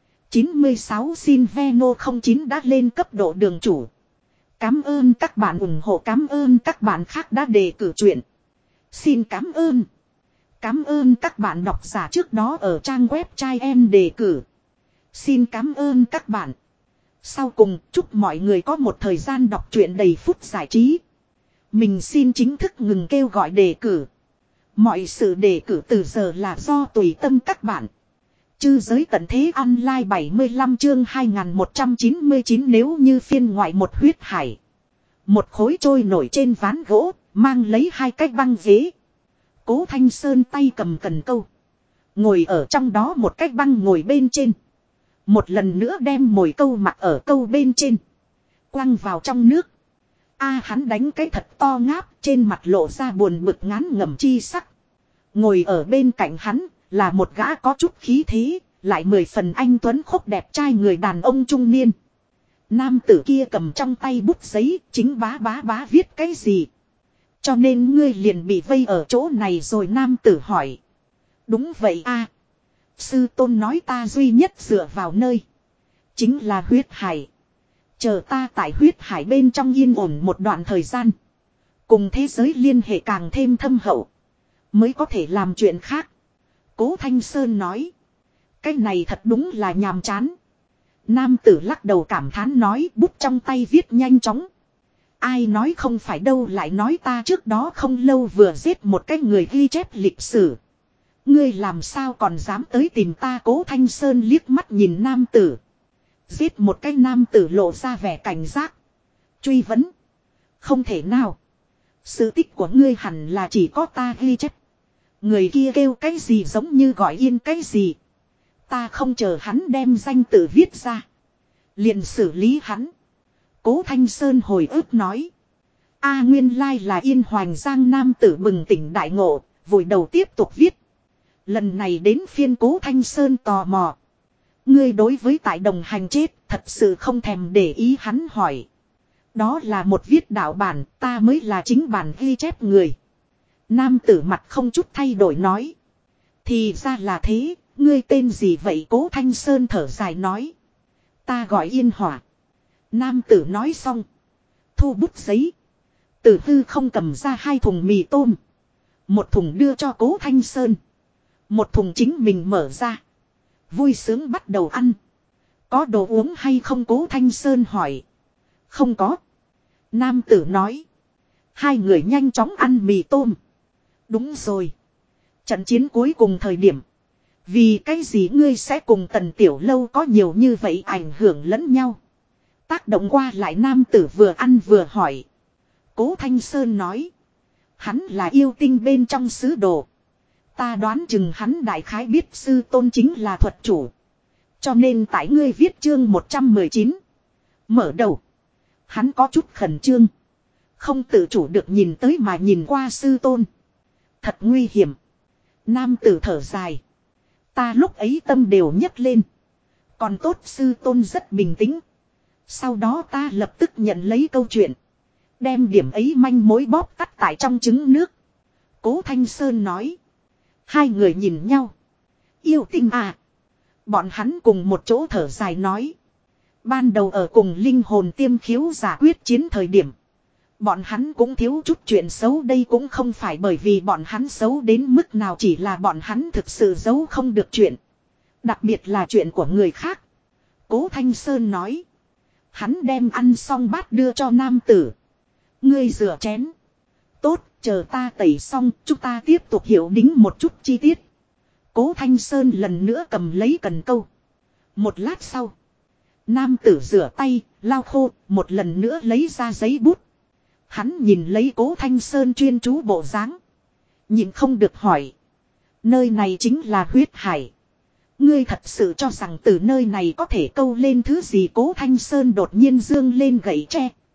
96 xin Veno 09 đã lên cấp độ đường chủ. Cảm ơn các bạn ủng hộ, cảm ơn các bạn khác đã đề cử chuyện. Xin cảm ơn. Cảm ơn các bạn độc giả trước đó ở trang web trai em đề cử. Xin cảm ơn các bạn. Sau cùng chúc mọi người có một thời gian đọc truyện đầy phút giải trí. Mình xin chính thức ngừng kêu gọi đề cử. Mọi sự đề cử từ giờ là do tùy tâm các bạn. Chư giới tận thế online 75 chương 2199 nếu như phiên ngoại một huyết hải. Một khối trôi nổi trên ván gỗ, mang lấy hai cái băng ghế. Cố Thanh Sơn tay cầm cần câu. Ngồi ở trong đó một cái băng ngồi bên trên. Một lần nữa đem mồi câu mặc ở câu bên trên. Quăng vào trong nước. Hắn đánh cái thật to ngáp, trên mặt lộ ra buồn bực ngán ngẩm chi sắc. Ngồi ở bên cạnh hắn là một gã có chút khí thế, lại 10 phần anh tuấn khốc đẹp trai người đàn ông trung niên. Nam tử kia cầm trong tay bút giấy, chính bá viết cái gì. Cho nên ngươi liền bị vây ở chỗ này rồi, nam tử hỏi. Đúng vậy a. Sư tôn nói ta duy nhất dựa vào nơi. Chính là huyết hải. Chờ ta tại huyết hải bên trong yên ổn một đoạn thời gian. Cùng thế giới liên hệ càng thêm thâm hậu. Mới có thể làm chuyện khác. Cố Thanh Sơn nói. Cái này thật đúng là nhàm chán. Nam tử lắc đầu cảm thán nói, bút trong tay viết nhanh chóng. Ai nói không phải đâu, lại nói ta trước đó không lâu vừa giết một cái người ghi chép lịch sử. Ngươi làm sao còn dám tới tìm ta? Cố Thanh Sơn liếc mắt nhìn nam tử. Giết một cái, nam tử lộ ra vẻ cảnh giác. Truy vấn. Không thể nào. Sự tích của ngươi hẳn là chỉ có ta ghi chép. Người kia kêu cái gì giống như gọi yên cái gì. Ta không chờ hắn đem danh tự viết ra. Liền xử lý hắn. Cố Thanh Sơn hồi ức nói. Nguyên lai là Yên Hoành Giang, nam tử bừng tỉnh đại ngộ, vội đầu tiếp tục viết. Lần này đến phiên Cố Thanh Sơn tò mò. Ngươi đối với tại đồng hành chết thật sự không thèm để ý, hắn hỏi. Đó là một viết đạo bản, ta mới là chính bản ghi chép người. Nam tử mặt không chút thay đổi nói. Thì ra là thế, ngươi tên gì vậy? Cố Thanh Sơn thở dài nói. Ta gọi Yên Hỏa. Nam tử nói xong. Thu bút giấy. Tử hư không cầm ra 2 thùng mì tôm. Một thùng đưa cho Cố Thanh Sơn. Một thùng chính mình mở ra. Vui sướng bắt đầu ăn. Có đồ uống hay không? Cố Thanh Sơn hỏi. Không có. Nam tử nói. Hai người nhanh chóng ăn mì tôm. Đúng rồi. Trận chiến cuối cùng thời điểm. Vì cái gì ngươi sẽ cùng Tần Tiểu Lâu có nhiều như vậy ảnh hưởng lẫn nhau? Tác động qua lại, nam tử vừa ăn vừa hỏi. Cố Thanh Sơn nói. Hắn là yêu tinh bên trong sứ đồ. Ta đoán chừng hắn đại khái biết sư tôn chính là thuật chủ. Cho nên tại ngươi viết chương 119. Mở đầu. Hắn có chút khẩn trương. Không tự chủ được nhìn tới mà nhìn qua sư tôn. Thật nguy hiểm. Nam tử thở dài. Ta lúc ấy tâm đều nhấc lên. Còn tốt sư tôn rất bình tĩnh. Sau đó ta lập tức nhận lấy câu chuyện. Đem điểm ấy manh mối bóp tắt tại trong trứng nước. Cố Thanh Sơn nói. Hai người nhìn nhau. Yêu tinh à. Bọn hắn cùng một chỗ thở dài nói. Ban đầu ở cùng linh hồn tiêm khiếu giả quyết chiến thời điểm. Bọn hắn cũng thiếu chút chuyện xấu, đây cũng không phải bởi vì bọn hắn xấu đến mức nào, chỉ là bọn hắn thực sự giấu không được chuyện. Đặc biệt là chuyện của người khác. Cố Thanh Sơn nói. Hắn đem ăn xong bát đưa cho nam tử. Ngươi rửa chén. Tốt, chờ ta tẩy xong, chúng ta tiếp tục hiểu đính một chút chi tiết. Cố Thanh Sơn lần nữa cầm lấy cần câu. Một lát sau. Nam tử rửa tay, lau khô, một lần nữa lấy ra giấy bút. Hắn nhìn lấy Cố Thanh Sơn chuyên chú bộ dáng. Nhìn không được hỏi. Nơi này chính là huyết hải. Ngươi thật sự cho rằng từ nơi này có thể câu lên thứ gì? Cố Thanh Sơn đột nhiên giương lên gậy tre.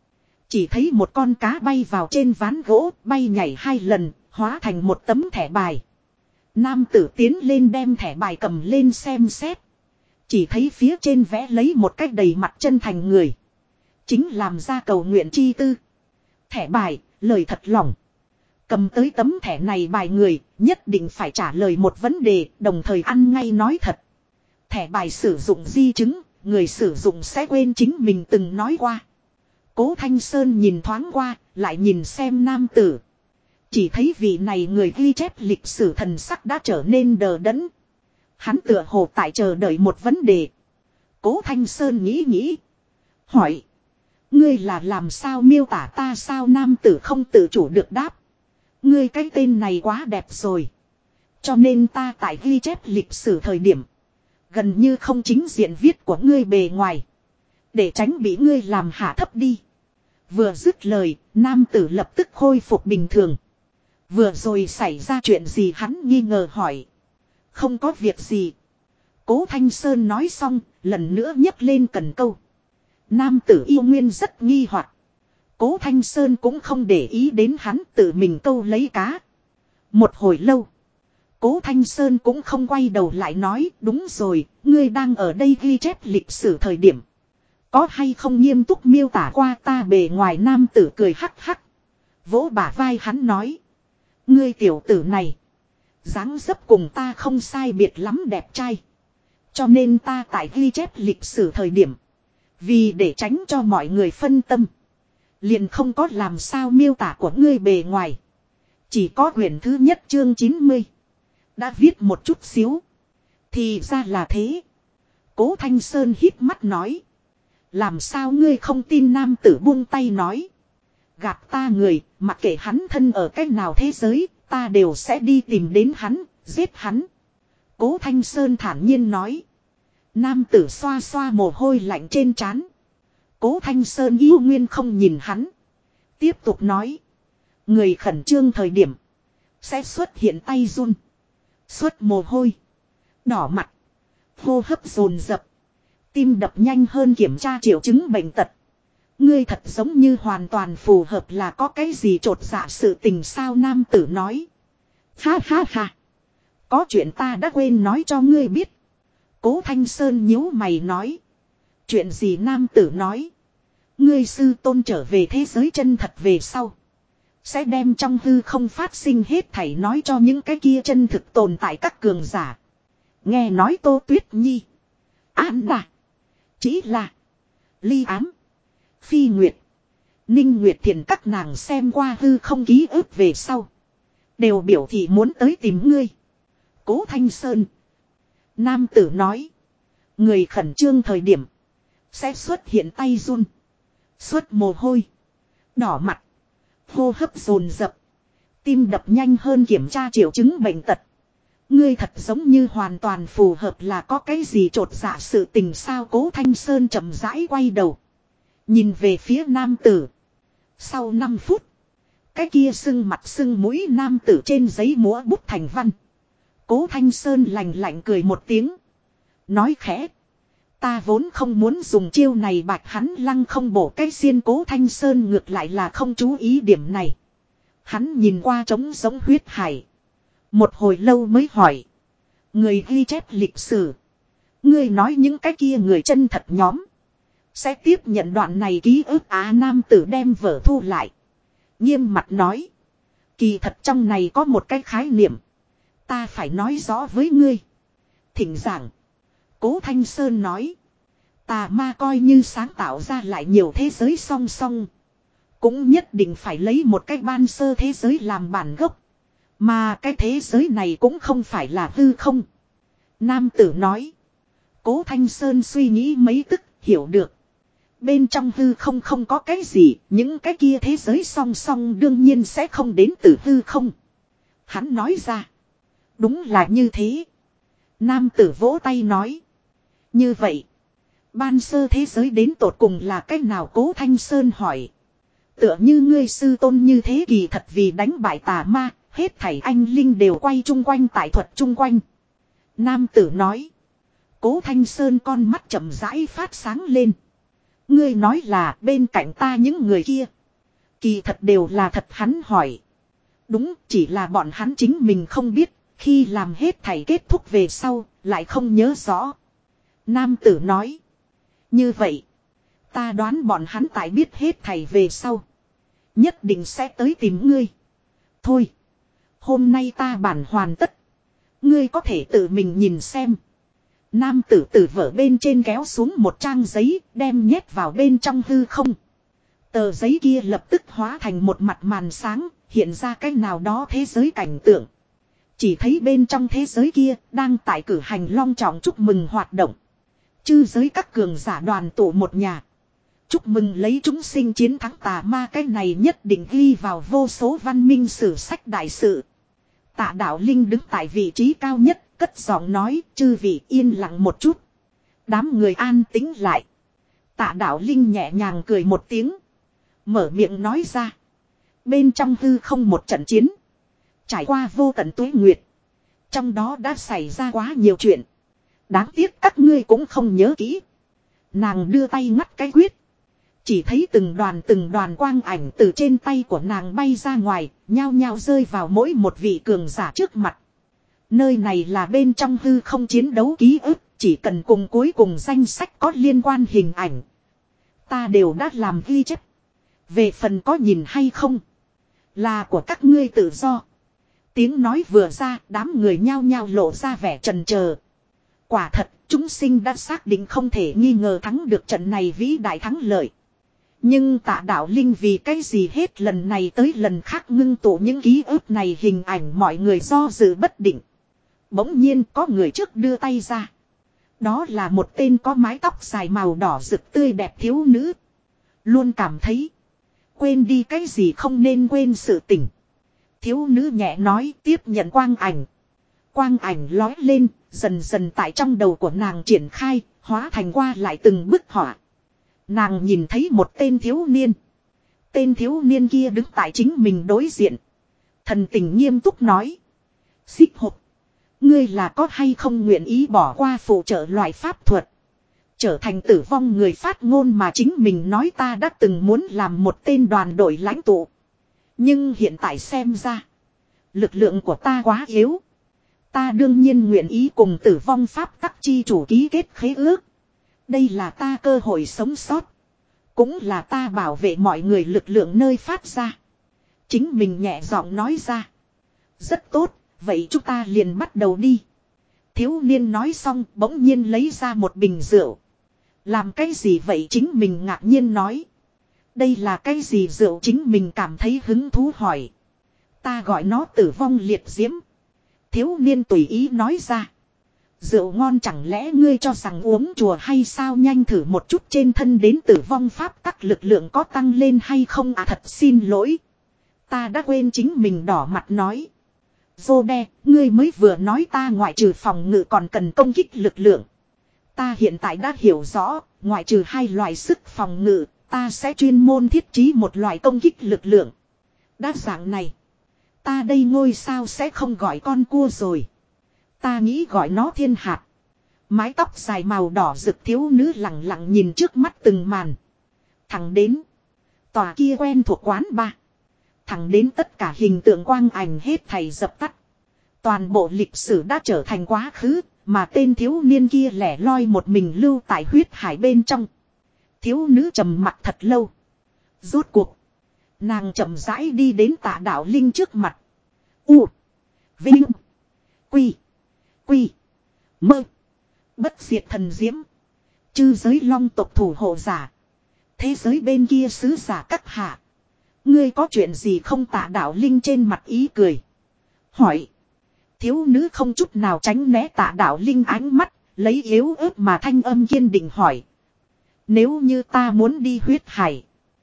Chỉ thấy một con cá bay vào trên ván gỗ, bay nhảy 2 lần, hóa thành một tấm thẻ bài. Nam tử tiến lên đem thẻ bài cầm lên xem xét. Chỉ thấy phía trên vẽ lấy một cách đầy mặt chân thành người. Chính làm ra cầu nguyện chi tư. Thẻ bài, lời thật lòng. Cầm tới tấm thẻ này bài người, nhất định phải trả lời một vấn đề, đồng thời ăn ngay nói thật. Thẻ bài sử dụng di chứng, người sử dụng sẽ quên chính mình từng nói qua. Cố Thanh Sơn nhìn thoáng qua, lại nhìn xem nam tử. Chỉ thấy vị này người ghi chép lịch sử thần sắc đã trở nên đờ đẫn. Hắn tựa hồ tại chờ đợi một vấn đề. Cố Thanh Sơn nghĩ nghĩ. Hỏi. Ngươi là làm sao miêu tả ta sao nam tử không tự chủ được đáp. Ngươi cái tên này quá đẹp rồi. Cho nên ta tại ghi chép lịch sử thời điểm. Gần như không chính diện viết của ngươi bề ngoài. Để tránh bị ngươi làm hạ thấp đi. Vừa dứt lời, nam tử lập tức khôi phục bình thường. Vừa rồi xảy ra chuyện gì hắn nghi ngờ hỏi. Không có việc gì. Cố Thanh Sơn nói xong, lần nữa nhấc lên cần câu. Nam tử yêu nguyên rất nghi hoặc. Cố Thanh Sơn cũng không để ý đến hắn tự mình câu lấy cá. Một hồi lâu. Cố Thanh Sơn cũng không quay đầu lại nói đúng rồi, ngươi đang ở đây ghi chép lịch sử thời điểm. Có hay không nghiêm túc miêu tả qua ta bề ngoài nam tử cười hắc hắc. Vỗ bả vai hắn nói. Ngươi tiểu tử này. Dáng dấp cùng ta không sai biệt lắm đẹp trai. Cho nên ta tại ghi chép lịch sử thời điểm. Vì để tránh cho mọi người phân tâm. Liền không có làm sao miêu tả của ngươi bề ngoài. Chỉ có quyển thứ nhất chương 90. Đã viết một chút xíu. Thì ra là thế. Cố Thanh Sơn hít mắt nói. Làm sao ngươi không tin nam tử buông tay nói. Gạt ta người, mặc kệ hắn thân ở cách nào thế giới, ta đều sẽ đi tìm đến hắn, giết hắn. Cố Thanh Sơn thản nhiên nói. Nam tử xoa xoa mồ hôi lạnh trên trán. Cố Thanh Sơn yêu nguyên không nhìn hắn. Tiếp tục nói. Người khẩn trương thời điểm. Sẽ xuất hiện tay run. Xuất mồ hôi. Đỏ mặt. Hô hấp dồn dập. Tim đập nhanh hơn kiểm tra triệu chứng bệnh tật. Ngươi thật giống như hoàn toàn phù hợp là có cái gì trột dạ sự tình sao nam tử nói. Ha ha ha. Có chuyện ta đã quên nói cho ngươi biết. Cố Thanh Sơn nhíu mày nói. Chuyện gì nam tử nói. Ngươi sư tôn trở về thế giới chân thật về sau. Sẽ đem trong hư không phát sinh hết thảy nói cho những cái kia chân thực tồn tại các cường giả. Nghe nói Tô Tuyết Nhi. An Đà. Chỉ là. Ly Ám. Phi Nguyệt. Ninh Nguyệt Thiền các nàng xem qua hư không ký ức về sau. Đều biểu thị muốn tới tìm ngươi. Cố Thanh Sơn. Nam tử nói. Người khẩn trương thời điểm. Sẽ xuất hiện tay run. Xuất mồ hôi. Đỏ mặt. Hô hấp dồn dập. Tim đập nhanh hơn kiểm tra triệu chứng bệnh tật. Ngươi thật giống như hoàn toàn phù hợp là có cái gì trột dạ sự tình sao Cố Thanh Sơn chậm rãi quay đầu. Nhìn về phía nam tử. Sau 5 phút. Cái kia sưng mặt sưng mũi nam tử trên giấy múa bút thành văn. Cố Thanh Sơn lạnh lạnh cười một tiếng. Nói khẽ. Ta vốn không muốn dùng chiêu này bạch hắn lăng không bổ cái xiên Cố Thanh Sơn ngược lại là không chú ý điểm này. Hắn nhìn qua trống giống huyết hải. Một hồi lâu mới hỏi. Người ghi chép lịch sử. Ngươi nói những cái kia người chân thật nhóm. Sẽ tiếp nhận đoạn này ký ức nam tử đem vở thu lại. Nghiêm mặt nói. Kỳ thật trong này có một cái khái niệm. Ta phải nói rõ với ngươi. Thỉnh giảng. Cố Thanh Sơn nói. Tà ma coi như sáng tạo ra lại nhiều thế giới song song. Cũng nhất định phải lấy một cái ban sơ thế giới làm bản gốc. Mà cái thế giới này cũng không phải là hư không. Nam tử nói. Cố Thanh Sơn suy nghĩ mấy tức hiểu được. Bên trong hư không có cái gì. Những cái kia thế giới song song đương nhiên sẽ không đến từ hư không. Hắn nói ra. Đúng là như thế. Nam tử vỗ tay nói. Như vậy. Ban sơ thế giới đến tột cùng là cách nào Cố Thanh Sơn hỏi. Tựa như ngươi sư tôn như thế kỳ thật vì đánh bại tà ma. Hết thảy anh linh đều quay chung quanh tại thuật chung quanh. Nam tử nói. Cố Thanh Sơn con mắt chậm rãi phát sáng lên. Ngươi nói là bên cạnh ta những người kia. Kỳ thật đều là thật hắn hỏi. Đúng, chỉ là bọn hắn chính mình không biết, khi làm hết thảy kết thúc về sau, lại không nhớ rõ. Nam tử nói. Như vậy, ta đoán bọn hắn tại biết hết thảy về sau. Nhất định sẽ tới tìm ngươi. Thôi, hôm nay ta bản hoàn tất. Ngươi có thể tự mình nhìn xem. Nam tử từ vở bên trên kéo xuống một trang giấy, đem nhét vào bên trong hư không. Tờ giấy kia lập tức hóa thành một mặt màn sáng, hiện ra cái nào đó thế giới cảnh tượng. Chỉ thấy bên trong thế giới kia đang tại cử hành long trọng chúc mừng hoạt động. Chư giới các cường giả đoàn tụ một nhà. Chúc mừng lấy chúng sinh chiến thắng tà ma, cái này nhất định ghi vào vô số văn minh sử sách đại sự. Tạ Đạo Linh đứng tại vị trí cao nhất, cất giọng nói, chư vị yên lặng một chút. Đám người an tĩnh lại. Tạ Đạo Linh nhẹ nhàng cười một tiếng. Mở miệng nói ra. Bên trong hư không một trận chiến. Trải qua vô tận tuế nguyệt. Trong đó đã xảy ra quá nhiều chuyện. Đáng tiếc các ngươi cũng không nhớ kỹ. Nàng đưa tay ngắt cái quyết. Chỉ thấy từng đoàn quang ảnh từ trên tay của nàng bay ra ngoài, nhao nhao rơi vào mỗi một vị cường giả trước mặt. Nơi này là bên trong hư không chiến đấu ký ức, chỉ cần cùng cuối cùng danh sách có liên quan hình ảnh. Ta đều đã làm ghi chép. Về phần có nhìn hay không, là của các ngươi tự do. Tiếng nói vừa ra, đám người nhao nhao lộ ra vẻ chần chờ. Quả thật, chúng sinh đã xác định không thể nghi ngờ thắng được trận này vĩ đại thắng lợi. Nhưng Tạ Đạo Linh vì cái gì hết lần này tới lần khác ngưng tụ những ký ức này hình ảnh, mọi người do dự bất định. Bỗng nhiên có người trước đưa tay ra. Đó là một tên có mái tóc dài màu đỏ rực tươi đẹp thiếu nữ. Luôn cảm thấy quên đi cái gì không nên quên sự tình. Thiếu nữ nhẹ nói, tiếp nhận quang ảnh. Quang ảnh lói lên, dần dần tại trong đầu của nàng triển khai, hóa thành qua lại từng bức họa. Nàng nhìn thấy một tên thiếu niên. Tên thiếu niên kia đứng tại chính mình đối diện. Thần tình nghiêm túc nói. Xích hộp. Ngươi là có hay không nguyện ý bỏ qua phụ trợ loại pháp thuật. Trở thành tử vong người phát ngôn mà chính mình nói, ta đã từng muốn làm một tên đoàn đội lãnh tụ. Nhưng hiện tại xem ra. Lực lượng của ta quá yếu. Ta đương nhiên nguyện ý cùng tử vong pháp tắc chi chủ ký kết khế ước. Đây là ta cơ hội sống sót. Cũng là ta bảo vệ mọi người lực lượng nơi phát ra. Chính mình nhẹ giọng nói ra. Rất tốt, vậy chúng ta liền bắt đầu đi. Thiếu niên nói xong bỗng nhiên lấy ra một bình rượu. Làm cái gì vậy, chính mình ngạc nhiên nói. Đây là cái gì rượu, chính mình cảm thấy hứng thú hỏi. Ta gọi nó tử vong liệt diễm. Thiếu niên tùy ý nói ra. Rượu ngon chẳng lẽ ngươi cho rằng uống chùa hay sao, nhanh thử một chút trên thân đến tử vong pháp các lực lượng có tăng lên hay không à, thật xin lỗi. Ta đã quên, chính mình đỏ mặt nói. Rô-đe, ngươi mới vừa nói ta ngoại trừ phòng ngự còn cần công kích lực lượng. Ta hiện tại đã hiểu rõ, ngoại trừ hai loại sức phòng ngự, ta sẽ chuyên môn thiết trí một loại công kích lực lượng. Đa dạng này, ta đây ngôi sao sẽ không gọi con cua rồi. Ta nghĩ gọi nó thiên hạt. Mái tóc dài màu đỏ rực thiếu nữ lặng lặng nhìn trước mắt từng màn. Thẳng đến tòa kia quen thuộc quán ba. Thẳng đến tất cả hình tượng quang ảnh hết thảy dập tắt. Toàn bộ lịch sử đã trở thành quá khứ, mà tên thiếu niên kia lẻ loi một mình lưu tại huyết hải bên trong. Thiếu nữ trầm mặc thật lâu. Rốt cuộc, nàng chậm rãi đi đến Tạ Đạo Linh trước mặt. U, Vinh, Quy, Quy, Mơ, bất diệt thần diễm. Chư giới long tộc thủ hộ giả. Thế giới bên kia sứ giả các hạ. Ngươi có chuyện gì không? Tạ Đạo Linh trên mặt ý cười. Hỏi. Thiếu nữ không chút nào tránh né Tạ Đạo Linh ánh mắt, lấy yếu ớt mà thanh âm kiên định hỏi. Nếu như ta muốn đi huyết hải,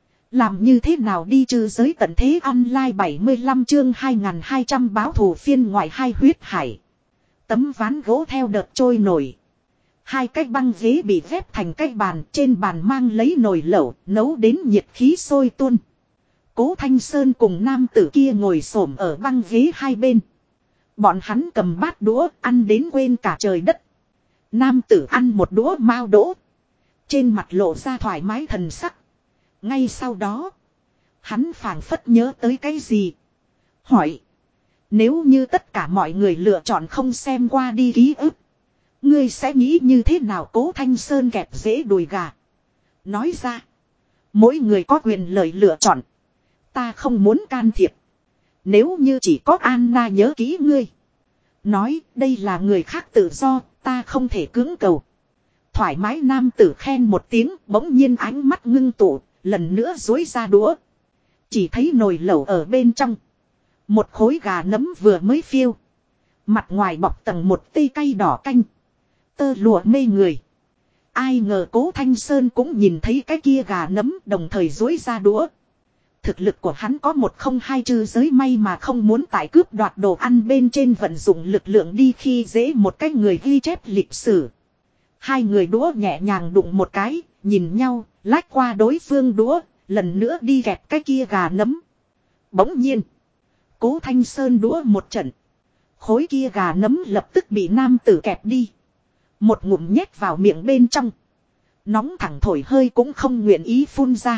làm như thế nào đi? Chư giới tận thế online 75 chương 2200 báo thù phiên ngoại 2 huyết hải. Tấm ván gỗ theo đợt trôi nổi. Hai cái băng ghế bị ghép thành cái bàn, trên bàn mang lấy nồi lẩu, nấu đến nhiệt khí sôi tuôn. Cố Thanh Sơn cùng nam tử kia ngồi xổm ở băng ghế hai bên. Bọn hắn cầm bát đũa ăn đến quên cả trời đất. Nam tử ăn một đũa mao đỗ. Trên mặt lộ ra thoải mái thần sắc. Ngay sau đó, Hắn phảng phất nhớ tới cái gì. Hỏi. Nếu như tất cả mọi người lựa chọn không xem qua đi ký ức. Ngươi sẽ nghĩ như thế nào? Cố Thanh Sơn kẹp dễ đùi gà. Nói ra. Mỗi người có quyền lợi lựa chọn. Ta không muốn can thiệp. Nếu như chỉ có Anna nhớ kỹ ngươi. Nói đây là người khác tự do. Ta không thể cưỡng cầu. Thoải mái nam tử khen một tiếng. Bỗng nhiên ánh mắt ngưng tụ. Lần nữa dối ra đũa. Chỉ thấy nồi lẩu ở bên trong. Một khối gà nấm vừa mới phiêu. Mặt ngoài bọc tầng một tê cay đỏ canh. Tơ lụa mê người. Ai ngờ Cố Thanh Sơn cũng nhìn thấy cái kia gà nấm đồng thời dối ra đũa. Thực lực của hắn có 102 trừ giới, may mà không muốn tại cướp đoạt đồ ăn bên trên vận dụng lực lượng đi khi dễ một cái người ghi chép lịch sử. Hai người đũa nhẹ nhàng đụng một cái, nhìn nhau, lách qua đối phương đũa, lần nữa đi kẹp cái kia gà nấm. Bỗng nhiên, Cố Thanh Sơn đũa một trận. Khối kia gà nấm lập tức bị nam tử kẹp đi. Một ngụm nhét vào miệng bên trong. Nóng thẳng thổi hơi cũng không nguyện ý phun ra.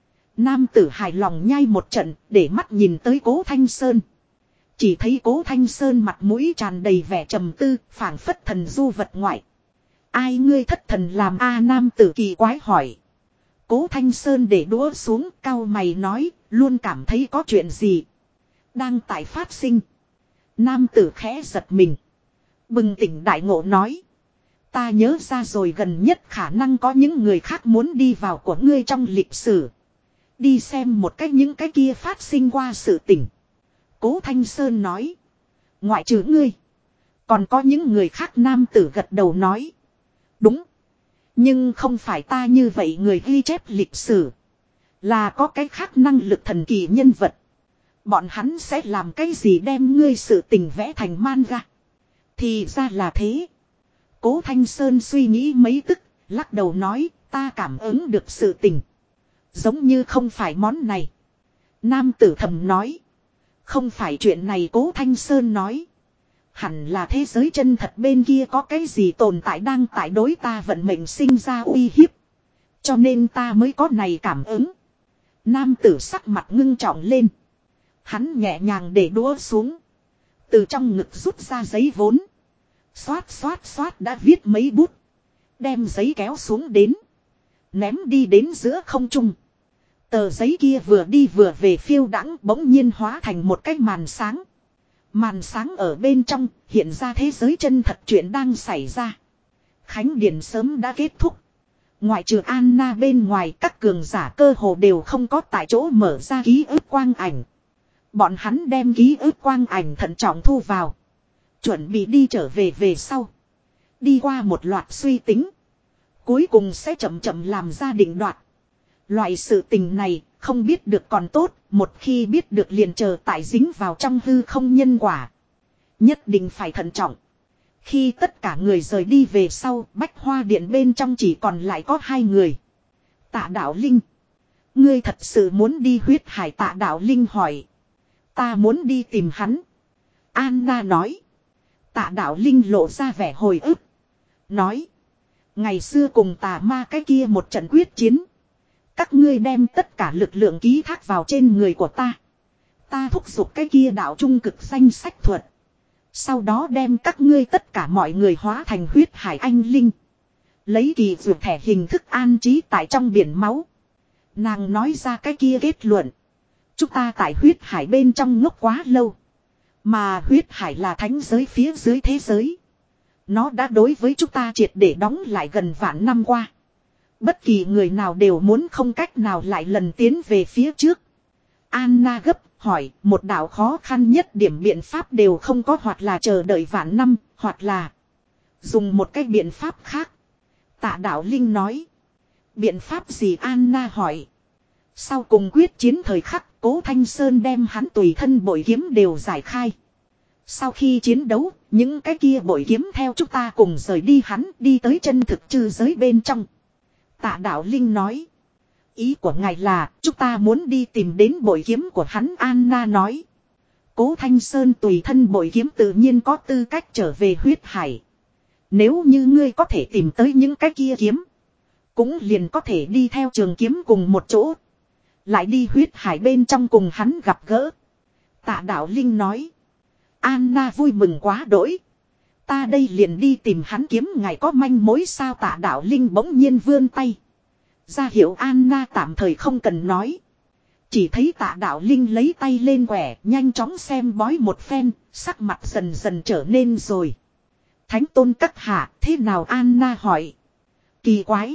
Nam tử hài lòng nhai một trận để mắt nhìn tới Cố Thanh Sơn. Chỉ thấy Cố Thanh Sơn mặt mũi tràn đầy vẻ trầm tư, phảng phất thần du vật ngoại. Ai ngươi thất thần làm a? Nam tử kỳ quái hỏi. Cố Thanh Sơn để đũa xuống, cau mày nói, luôn cảm thấy có chuyện gì đang tại phát sinh. Nam tử khẽ giật mình. Bừng tỉnh đại ngộ nói. Ta nhớ ra rồi, gần nhất khả năng có những người khác muốn đi vào của ngươi trong lịch sử. Đi xem một cách những cái kia phát sinh qua sự tình. Cố Thanh Sơn nói. Ngoại trừ ngươi. Còn có những người khác. Nam tử gật đầu nói. Đúng. Nhưng không phải ta như vậy người ghi chép lịch sử. Là có cái khác năng lực thần kỳ nhân vật. Bọn hắn sẽ làm cái gì đem ngươi sự tình vẽ thành manga. Thì ra là thế. Cố Thanh Sơn suy nghĩ mấy tức, lắc đầu nói, ta cảm ứng được sự tình. Giống như không phải món này. Nam tử thầm nói. Không phải chuyện này. Cố Thanh Sơn nói. Hẳn là thế giới chân thật bên kia có cái gì tồn tại đang tại đối ta vận mệnh sinh ra uy hiếp. Cho nên ta mới có này cảm ứng. Nam tử sắc mặt ngưng trọng lên. Hắn nhẹ nhàng để đũa xuống. Từ trong ngực rút ra giấy vốn. Xoát xoát xoát đã viết mấy bút. Đem giấy kéo xuống đến. Ném đi đến giữa không trung. Tờ giấy kia vừa đi vừa về phiêu đãng, bỗng nhiên hóa thành một cái màn sáng. Màn sáng ở bên trong hiện ra thế giới chân thật chuyện đang xảy ra. Khánh điển sớm đã kết thúc. Ngoại trừ Anna bên ngoài, các cường giả cơ hồ đều không có tại chỗ mở ra ký ức quang ảnh. Bọn hắn đem ký ức quang ảnh thận trọng thu vào. Chuẩn bị đi trở về về sau. Đi qua một loạt suy tính. Cuối cùng sẽ chậm chậm làm ra định đoạt. Loại sự tình này không biết được còn tốt. Một khi biết được liền chờ tại dính vào trong hư không nhân quả. Nhất định phải thận trọng. Khi tất cả người rời đi về sau, Bách Hoa Điện bên trong chỉ còn lại có hai người. Tạ Đạo Linh. Ngươi thật sự muốn đi huyết hải? Tạ Đạo Linh hỏi. Ta muốn đi tìm hắn. Anna nói. Tạ Đạo Linh lộ ra vẻ hồi ức. Nói. Ngày xưa cùng tà ma cái kia một trận quyết chiến. Các ngươi đem tất cả lực lượng ký thác vào trên người của ta. Ta thúc giục cái kia đạo trung cực danh sách thuật. Sau đó đem các ngươi tất cả mọi người hóa thành huyết hải anh linh. Lấy kỳ dược thẻ hình thức an trí tại trong biển máu. Nàng nói ra cái kia kết luận. Chúng ta tại huyết hải bên trong ngốc quá lâu. Mà huyết hải là thánh giới phía dưới thế giới. Nó đã đối với chúng ta triệt để đóng lại gần vạn năm qua. Bất kỳ người nào đều muốn không cách nào lại lần tiến về phía trước. Anna gấp hỏi, một đạo khó khăn nhất điểm biện pháp đều không có, hoặc là chờ đợi vạn năm, hoặc là dùng một cái biện pháp khác. Tạ Đạo Linh nói. Biện pháp gì? Anna hỏi. Sau cùng quyết chiến thời khắc, Cố Thanh Sơn đem hắn tùy thân bội kiếm đều giải khai. Sau khi chiến đấu, những cái kia bội kiếm theo chúng ta cùng rời đi, hắn đi tới chân thực trư giới bên trong. Tạ Đạo Linh nói. Ý của ngài là chúng ta muốn đi tìm đến bội kiếm của hắn? Anna nói. Cố Thanh Sơn tùy thân bội kiếm tự nhiên có tư cách trở về huyết hải. Nếu như ngươi có thể tìm tới những cái kia kiếm, cũng liền có thể đi theo trường kiếm cùng một chỗ. Lại đi huyết hải bên trong cùng hắn gặp gỡ. Tạ Đạo Linh nói. Anna vui mừng quá đỗi. Ta đây liền đi tìm hắn kiếm ngài có manh mối sao. Tạ Đạo Linh bỗng nhiên vươn tay. Ra hiệu Anna tạm thời không cần nói. Chỉ thấy Tạ Đạo Linh lấy tay lên quẻ, nhanh chóng xem bói một phen, sắc mặt dần dần trở nên rồi. Thánh tôn các hạ, thế nào Anna hỏi. Kỳ quái.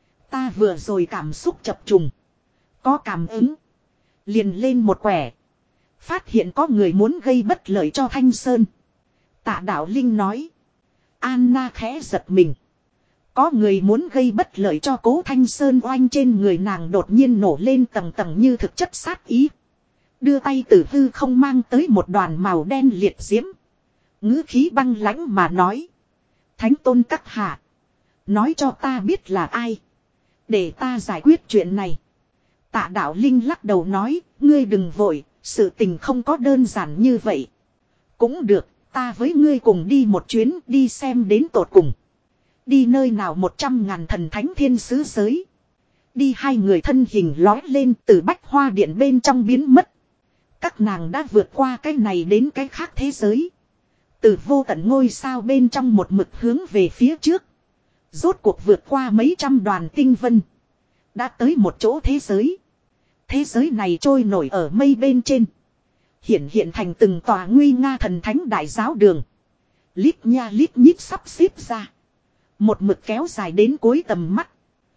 Ta vừa rồi cảm xúc chập trùng. Có cảm ứng. Liền lên một quẻ. Phát hiện có người muốn gây bất lợi cho Thanh Sơn. Tạ Đạo Linh nói. Anna khẽ giật mình. Có người muốn gây bất lợi cho Cố Thanh Sơn. Oanh, trên người nàng đột nhiên nổ lên tầng tầng như thực chất sát ý. Đưa tay từ hư không mang tới một đoàn màu đen liệt diễm. Ngữ khí băng lãnh mà nói. Thánh tôn các hạ. Nói cho ta biết là ai. Để ta giải quyết chuyện này. Tạ Đạo Linh lắc đầu nói. Ngươi đừng vội. Sự tình không có đơn giản như vậy. Cũng được. Ta với ngươi cùng đi một chuyến. Đi xem đến tột cùng. Đi nơi nào 100.000 thần thánh thiên sứ giới. Đi hai người thân hình lói lên từ bách hoa điện bên trong biến mất. Các nàng đã vượt qua cái này đến cái khác thế giới. Từ vô tận ngôi sao bên trong một mực hướng về phía trước. Rốt cuộc vượt qua mấy trăm đoàn tinh vân. Đã tới một chỗ thế giới. Thế giới này trôi nổi ở mây bên trên. Hiện thành từng tòa nguy nga thần thánh đại giáo đường. Lít nha lít nhít sắp xếp ra. Một mực kéo dài đến cuối tầm mắt.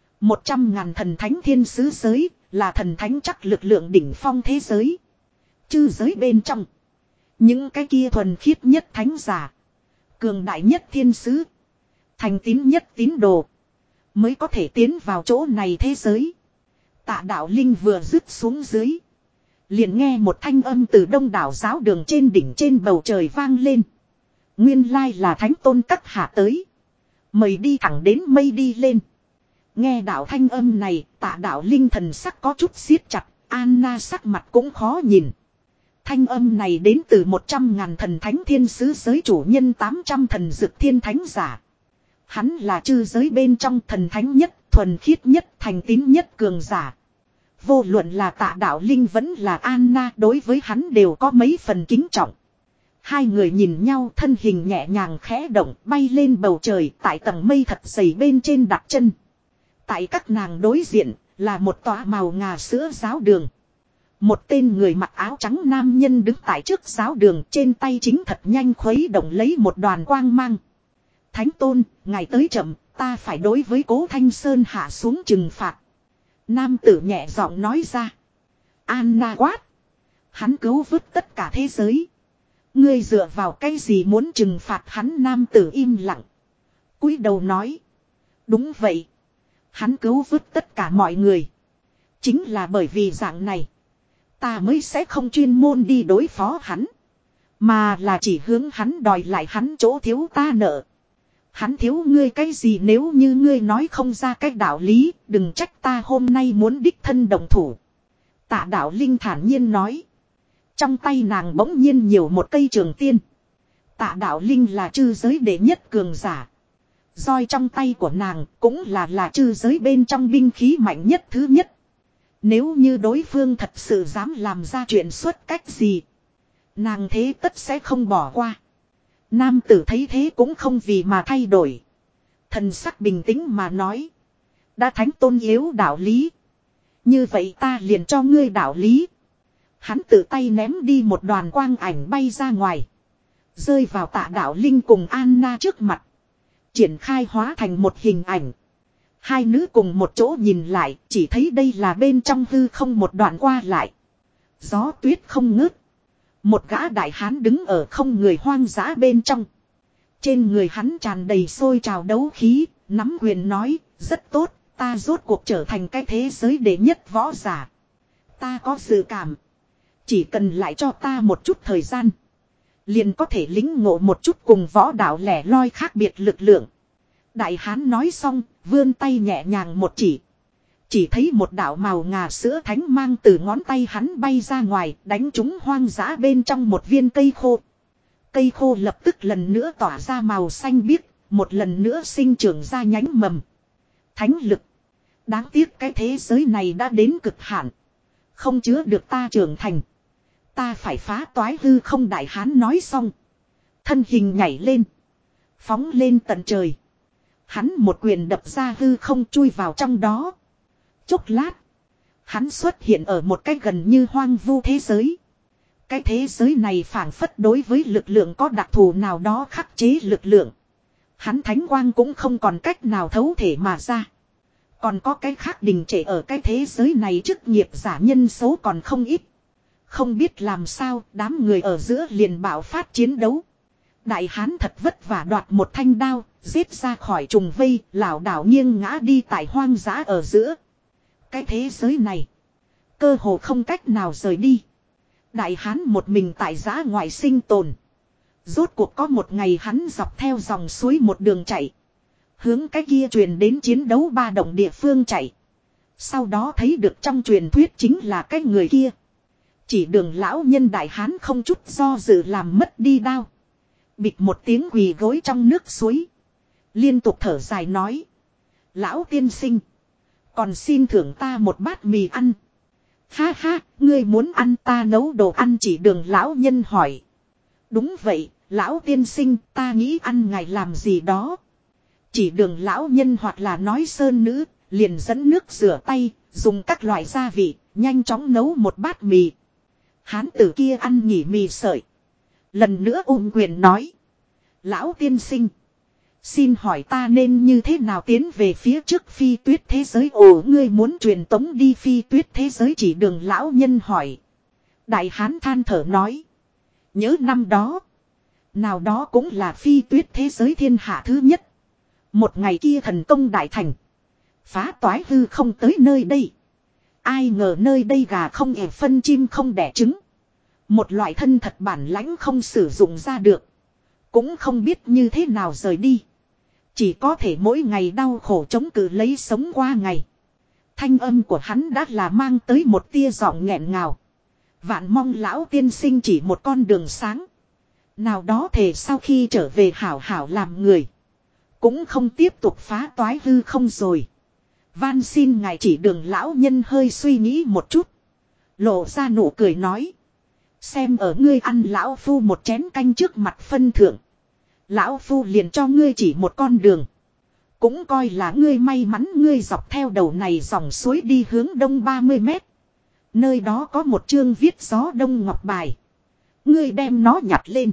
100.000 thần thánh thiên sứ giới là thần thánh chắc lực lượng đỉnh phong thế giới. Chư giới bên trong. Những cái kia thuần khiết nhất thánh giả. Cường đại nhất thiên sứ. Thành tín nhất tín đồ. Mới có thể tiến vào chỗ này thế giới. Tạ Đạo Linh vừa dứt xuống dưới. Liền nghe một thanh âm từ đông đảo giáo đường trên đỉnh trên bầu trời vang lên. Nguyên lai là thánh tôn các hạ tới. Mời đi thẳng đến mây đi lên. Nghe đạo thanh âm này, Tạ Đạo Linh thần sắc có chút siết chặt, Anna sắc mặt cũng khó nhìn. Thanh âm này đến từ 100.000 thần thánh thiên sứ giới chủ nhân 800 thần dực thiên thánh giả. Hắn là chư giới bên trong thần thánh nhất, thuần khiết nhất, thành tín nhất cường giả. Vô luận là Tạ Đạo Linh vẫn là Anna, đối với hắn đều có mấy phần kính trọng. Hai người nhìn nhau, thân hình nhẹ nhàng khẽ động, bay lên bầu trời, tại tầng mây thật dày bên trên đặt chân. Tại các nàng đối diện là một tòa màu ngà sữa giáo đường. Một tên người mặc áo trắng nam nhân đứng tại trước giáo đường, trên tay chính thật nhanh khuấy động lấy một đoàn quang mang. Thánh tôn, ngài tới chậm, ta phải đối với Cố Thanh Sơn hạ xuống trừng phạt. Nam tử nhẹ giọng nói ra. Anna quát. Hắn cứu vớt tất cả thế giới. Ngươi dựa vào cái gì muốn trừng phạt hắn? Nam tử im lặng. Cúi đầu nói. Đúng vậy. Hắn cứu vớt tất cả mọi người. Chính là bởi vì dạng này. Ta mới sẽ không chuyên môn đi đối phó hắn. Mà là chỉ hướng hắn đòi lại hắn chỗ thiếu ta nợ. Hắn thiếu ngươi cái gì? Nếu như ngươi nói không ra cái đạo lý, đừng trách ta hôm nay muốn đích thân đồng thủ. Tạ Đạo Linh thản nhiên nói. Trong tay nàng bỗng nhiên nhiều một cây trường tiên. Tạ Đạo Linh là chư giới đệ nhất cường giả. Roi trong tay của nàng cũng là chư giới bên trong binh khí mạnh nhất thứ nhất. Nếu như đối phương thật sự dám làm ra chuyện xuất cách gì, nàng thế tất sẽ không bỏ qua. Nam tử thấy thế cũng không vì mà thay đổi. Thần sắc bình tĩnh mà nói. Đã thánh tôn yếu đạo lý. Như vậy ta liền cho ngươi đạo lý. Hắn tự tay ném đi một đoàn quang ảnh bay ra ngoài. Rơi vào Tạ Đạo Linh cùng Anna trước mặt. Triển khai hóa thành một hình ảnh. Hai nữ cùng một chỗ nhìn lại, chỉ thấy đây là bên trong hư không một đoạn qua lại. Gió tuyết không ngớt. Một gã đại hán đứng ở không người hoang dã bên trong. Trên người hắn tràn đầy sôi trào đấu khí, nắm quyền nói, rất tốt, ta rốt cuộc trở thành cái thế giới đệ nhất võ giả. Ta có dự cảm. Chỉ cần lại cho ta một chút thời gian. Liền có thể lĩnh ngộ một chút cùng võ đạo lẻ loi khác biệt lực lượng. Đại hán nói xong, vươn tay nhẹ nhàng một chỉ. Chỉ thấy một đạo màu ngà sữa thánh mang từ ngón tay hắn bay ra ngoài, đánh trúng hoang dã bên trong một viên cây khô. Cây khô lập tức lần nữa tỏa ra màu xanh biếc, một lần nữa sinh trưởng ra nhánh mầm. Thánh lực. Đáng tiếc cái thế giới này đã đến cực hạn. Không chứa được ta trưởng thành. Ta phải phá toái hư không, đại hán nói xong. Thân hình nhảy lên. Phóng lên tận trời. Hắn một quyền đập ra hư không, chui vào trong đó. Chốc lát. Hắn xuất hiện ở một cái gần như hoang vu thế giới. Cái thế giới này phảng phất đối với lực lượng có đặc thù nào đó khắc chế lực lượng. Hắn thánh quang cũng không còn cách nào thấu thể mà ra. Còn có cái khác đình trệ ở cái thế giới này chức nghiệp giả nhân số còn không ít. Không biết làm sao, đám người ở giữa liền bạo phát chiến đấu. Đại hán thật vất vả đoạt một thanh đao, giết ra khỏi trùng vây, lảo đảo nghiêng ngã đi tại hoang dã ở giữa. Cái thế giới này, cơ hồ không cách nào rời đi. Đại hán một mình tại giã ngoại sinh tồn. Rốt cuộc có một ngày hắn dọc theo dòng suối một đường chạy. Hướng cái kia truyền đến chiến đấu ba động địa phương chạy. Sau đó thấy được trong truyền thuyết chính là cái người kia. Chỉ đường lão nhân đại hán không chút do dự làm mất đi đao. Bịch một tiếng quỳ gối trong nước suối. Liên tục thở dài nói. Lão tiên sinh. Còn xin thưởng ta một bát mì ăn. Ha ha, ngươi muốn ăn ta nấu đồ ăn, chỉ đường lão nhân hỏi. Đúng vậy, lão tiên sinh, ta nghĩ ăn ngài làm gì đó. Chỉ đường lão nhân hoặc là nói sơn nữ, liền dẫn nước rửa tay, dùng các loại gia vị, nhanh chóng nấu một bát mì. Hán tử kia ăn nhỉ mì sợi. Lần nữa ôm quyền nói. Lão tiên sinh. Xin hỏi ta nên như thế nào tiến về phía trước phi tuyết thế giới? Ồ, ngươi muốn truyền tống đi phi tuyết thế giới, chỉ đường lão nhân hỏi. Đại hán than thở nói. Nhớ năm đó. Nào đó cũng là phi tuyết thế giới thiên hạ thứ nhất. Một ngày kia thần công đại thành. Phá toái hư không tới nơi đây. Ai ngờ nơi đây gà không ẻ phân, chim không đẻ trứng. Một loại thân thật bản lãnh không sử dụng ra được. Cũng không biết như thế nào rời đi. Chỉ có thể mỗi ngày đau khổ chống cự lấy sống qua ngày. Thanh âm của hắn đã là mang tới một tia giọng nghẹn ngào. Vạn mong lão tiên sinh chỉ một con đường sáng. Nào đó thề sau khi trở về hảo hảo làm người. Cũng không tiếp tục phá toái hư không rồi. Van xin ngài chỉ đường, lão nhân hơi suy nghĩ một chút. Lộ ra nụ cười nói. Xem ở ngươi ăn lão phu một chén canh trước mặt phân thượng. Lão phu liền cho ngươi chỉ một con đường. Cũng coi là ngươi may mắn, ngươi dọc theo đầu này dòng suối đi hướng đông 30 mét. Nơi đó có một chương viết gió đông ngọc bài. Ngươi đem nó nhặt lên.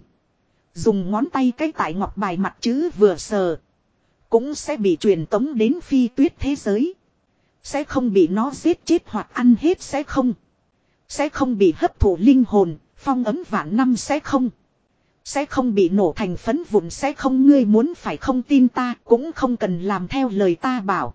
Dùng ngón tay cái tại ngọc bài mặt chữ vừa sờ. Cũng sẽ bị truyền tống đến phi tuyết thế giới. Sẽ không bị nó giết chết hoặc ăn hết, sẽ không. Sẽ không bị hấp thụ linh hồn, phong ấm vạn năm, sẽ không. Sẽ không bị nổ thành phấn vụn, sẽ không. Ngươi muốn phải không tin ta cũng không cần làm theo lời ta bảo.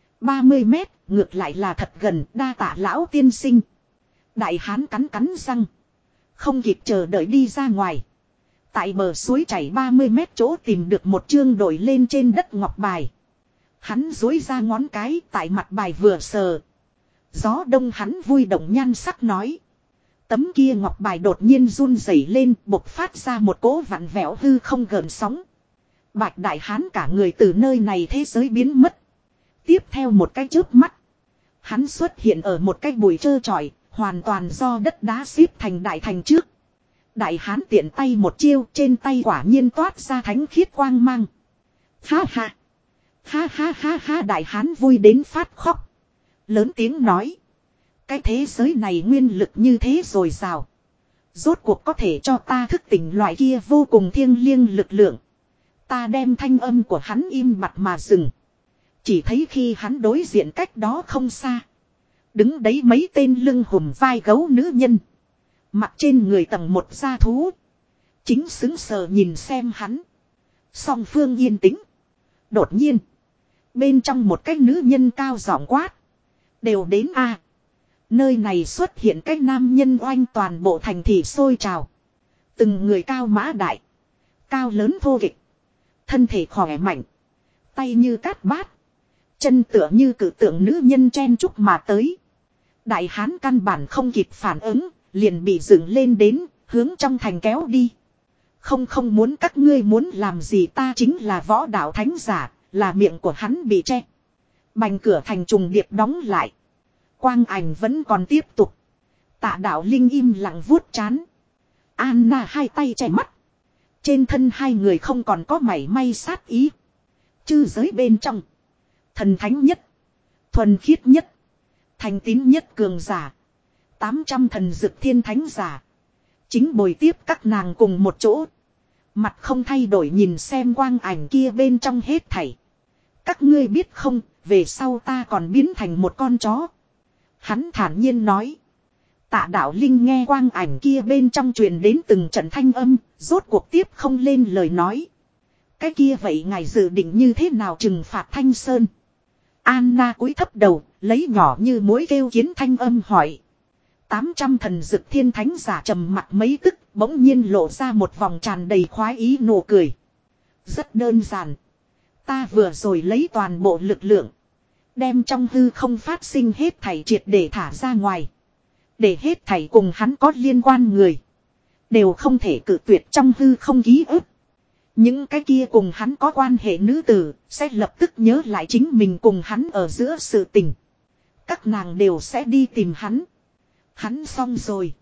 30 mét, ngược lại là thật gần, đa tạ lão tiên sinh. Đại hán cắn cắn răng. Không kịp chờ đợi đi ra ngoài. Tại bờ suối chảy 30 mét chỗ tìm được một chương đổi lên trên đất ngọc bài. Hắn duỗi ra ngón cái tại mặt bài vừa sờ. Gió đông, hắn vui động nhan sắc nói. Tấm kia ngọc bài đột nhiên run rẩy lên, bộc phát ra một cỗ vặn vẹo hư không gợn sóng. Bạch đại hán cả người từ nơi này thế giới biến mất. Tiếp theo một cái chớp mắt, hắn xuất hiện ở một cái bụi trơ trọi, hoàn toàn do đất đá xếp thành đại thành trước. Đại hán tiện tay một chiêu, trên tay quả nhiên toát ra thánh khiết quang mang. Ha ha! Ha ha ha ha! Đại hán vui đến phát khóc. Lớn tiếng nói. Cái thế giới này nguyên lực như thế dồi dào. Rốt cuộc có thể cho ta thức tỉnh loại kia vô cùng thiêng liêng lực lượng. Ta đem thanh âm của hắn im bặt mà dừng. Chỉ thấy khi hắn đối diện cách đó không xa. Đứng đấy mấy tên lưng hùm vai gấu nữ nhân. Mặt trên người tầng một da thú. Chính xứng sờ nhìn xem hắn. Song phương yên tĩnh. Đột nhiên. Bên trong một cái nữ nhân cao giọng quát. Đều đến a. Nơi này xuất hiện cái nam nhân oanh toàn bộ thành thị sôi trào. Từng người cao mã đại. Cao lớn thô kịch. Thân thể khỏe mạnh. Tay như cát bát. Chân tựa như cử tượng nữ nhân chen chúc mà tới. Đại hán căn bản không kịp phản ứng. Liền bị dựng lên đến. Hướng trong thành kéo đi. Không muốn các ngươi muốn làm gì, ta chính là võ đạo thánh giả. Là miệng của hắn bị che. Bành cửa thành trùng điệp đóng lại. Quang ảnh vẫn còn tiếp tục. Tạ Đạo Linh im lặng vuốt trán. Anna hai tay che mắt. Trên thân hai người không còn có mảy may sát ý. Chư giới bên trong. Thần thánh nhất. Thuần khiết nhất. Thành tín nhất cường giả. 800 thần dực thiên thánh giả. Chính bồi tiếp các nàng cùng một chỗ. Mặt không thay đổi nhìn xem quang ảnh kia bên trong hết thảy. Các ngươi biết không, về sau ta còn biến thành một con chó. Hắn thản nhiên nói. Tạ Đạo Linh nghe quang ảnh kia bên trong truyền đến từng trận thanh âm, rốt cuộc tiếp không lên lời nói. Cái kia vậy ngài dự định như thế nào trừng phạt Thanh Sơn? Anna cúi thấp đầu, lấy nhỏ như mối kêu kiến thanh âm hỏi. 800 thần dực thiên thánh giả trầm mặt mấy tức, bỗng nhiên lộ ra một vòng tràn đầy khoái ý nụ cười. Rất đơn giản. Ta vừa rồi lấy toàn bộ lực lượng. Đem trong hư không phát sinh hết thảy triệt để thả ra ngoài. Để hết thảy cùng hắn có liên quan người. Đều không thể cự tuyệt trong hư không ký ức. Những cái kia cùng hắn có quan hệ nữ tử sẽ lập tức nhớ lại chính mình cùng hắn ở giữa sự tình. Các nàng đều sẽ đi tìm hắn. Hắn xong rồi.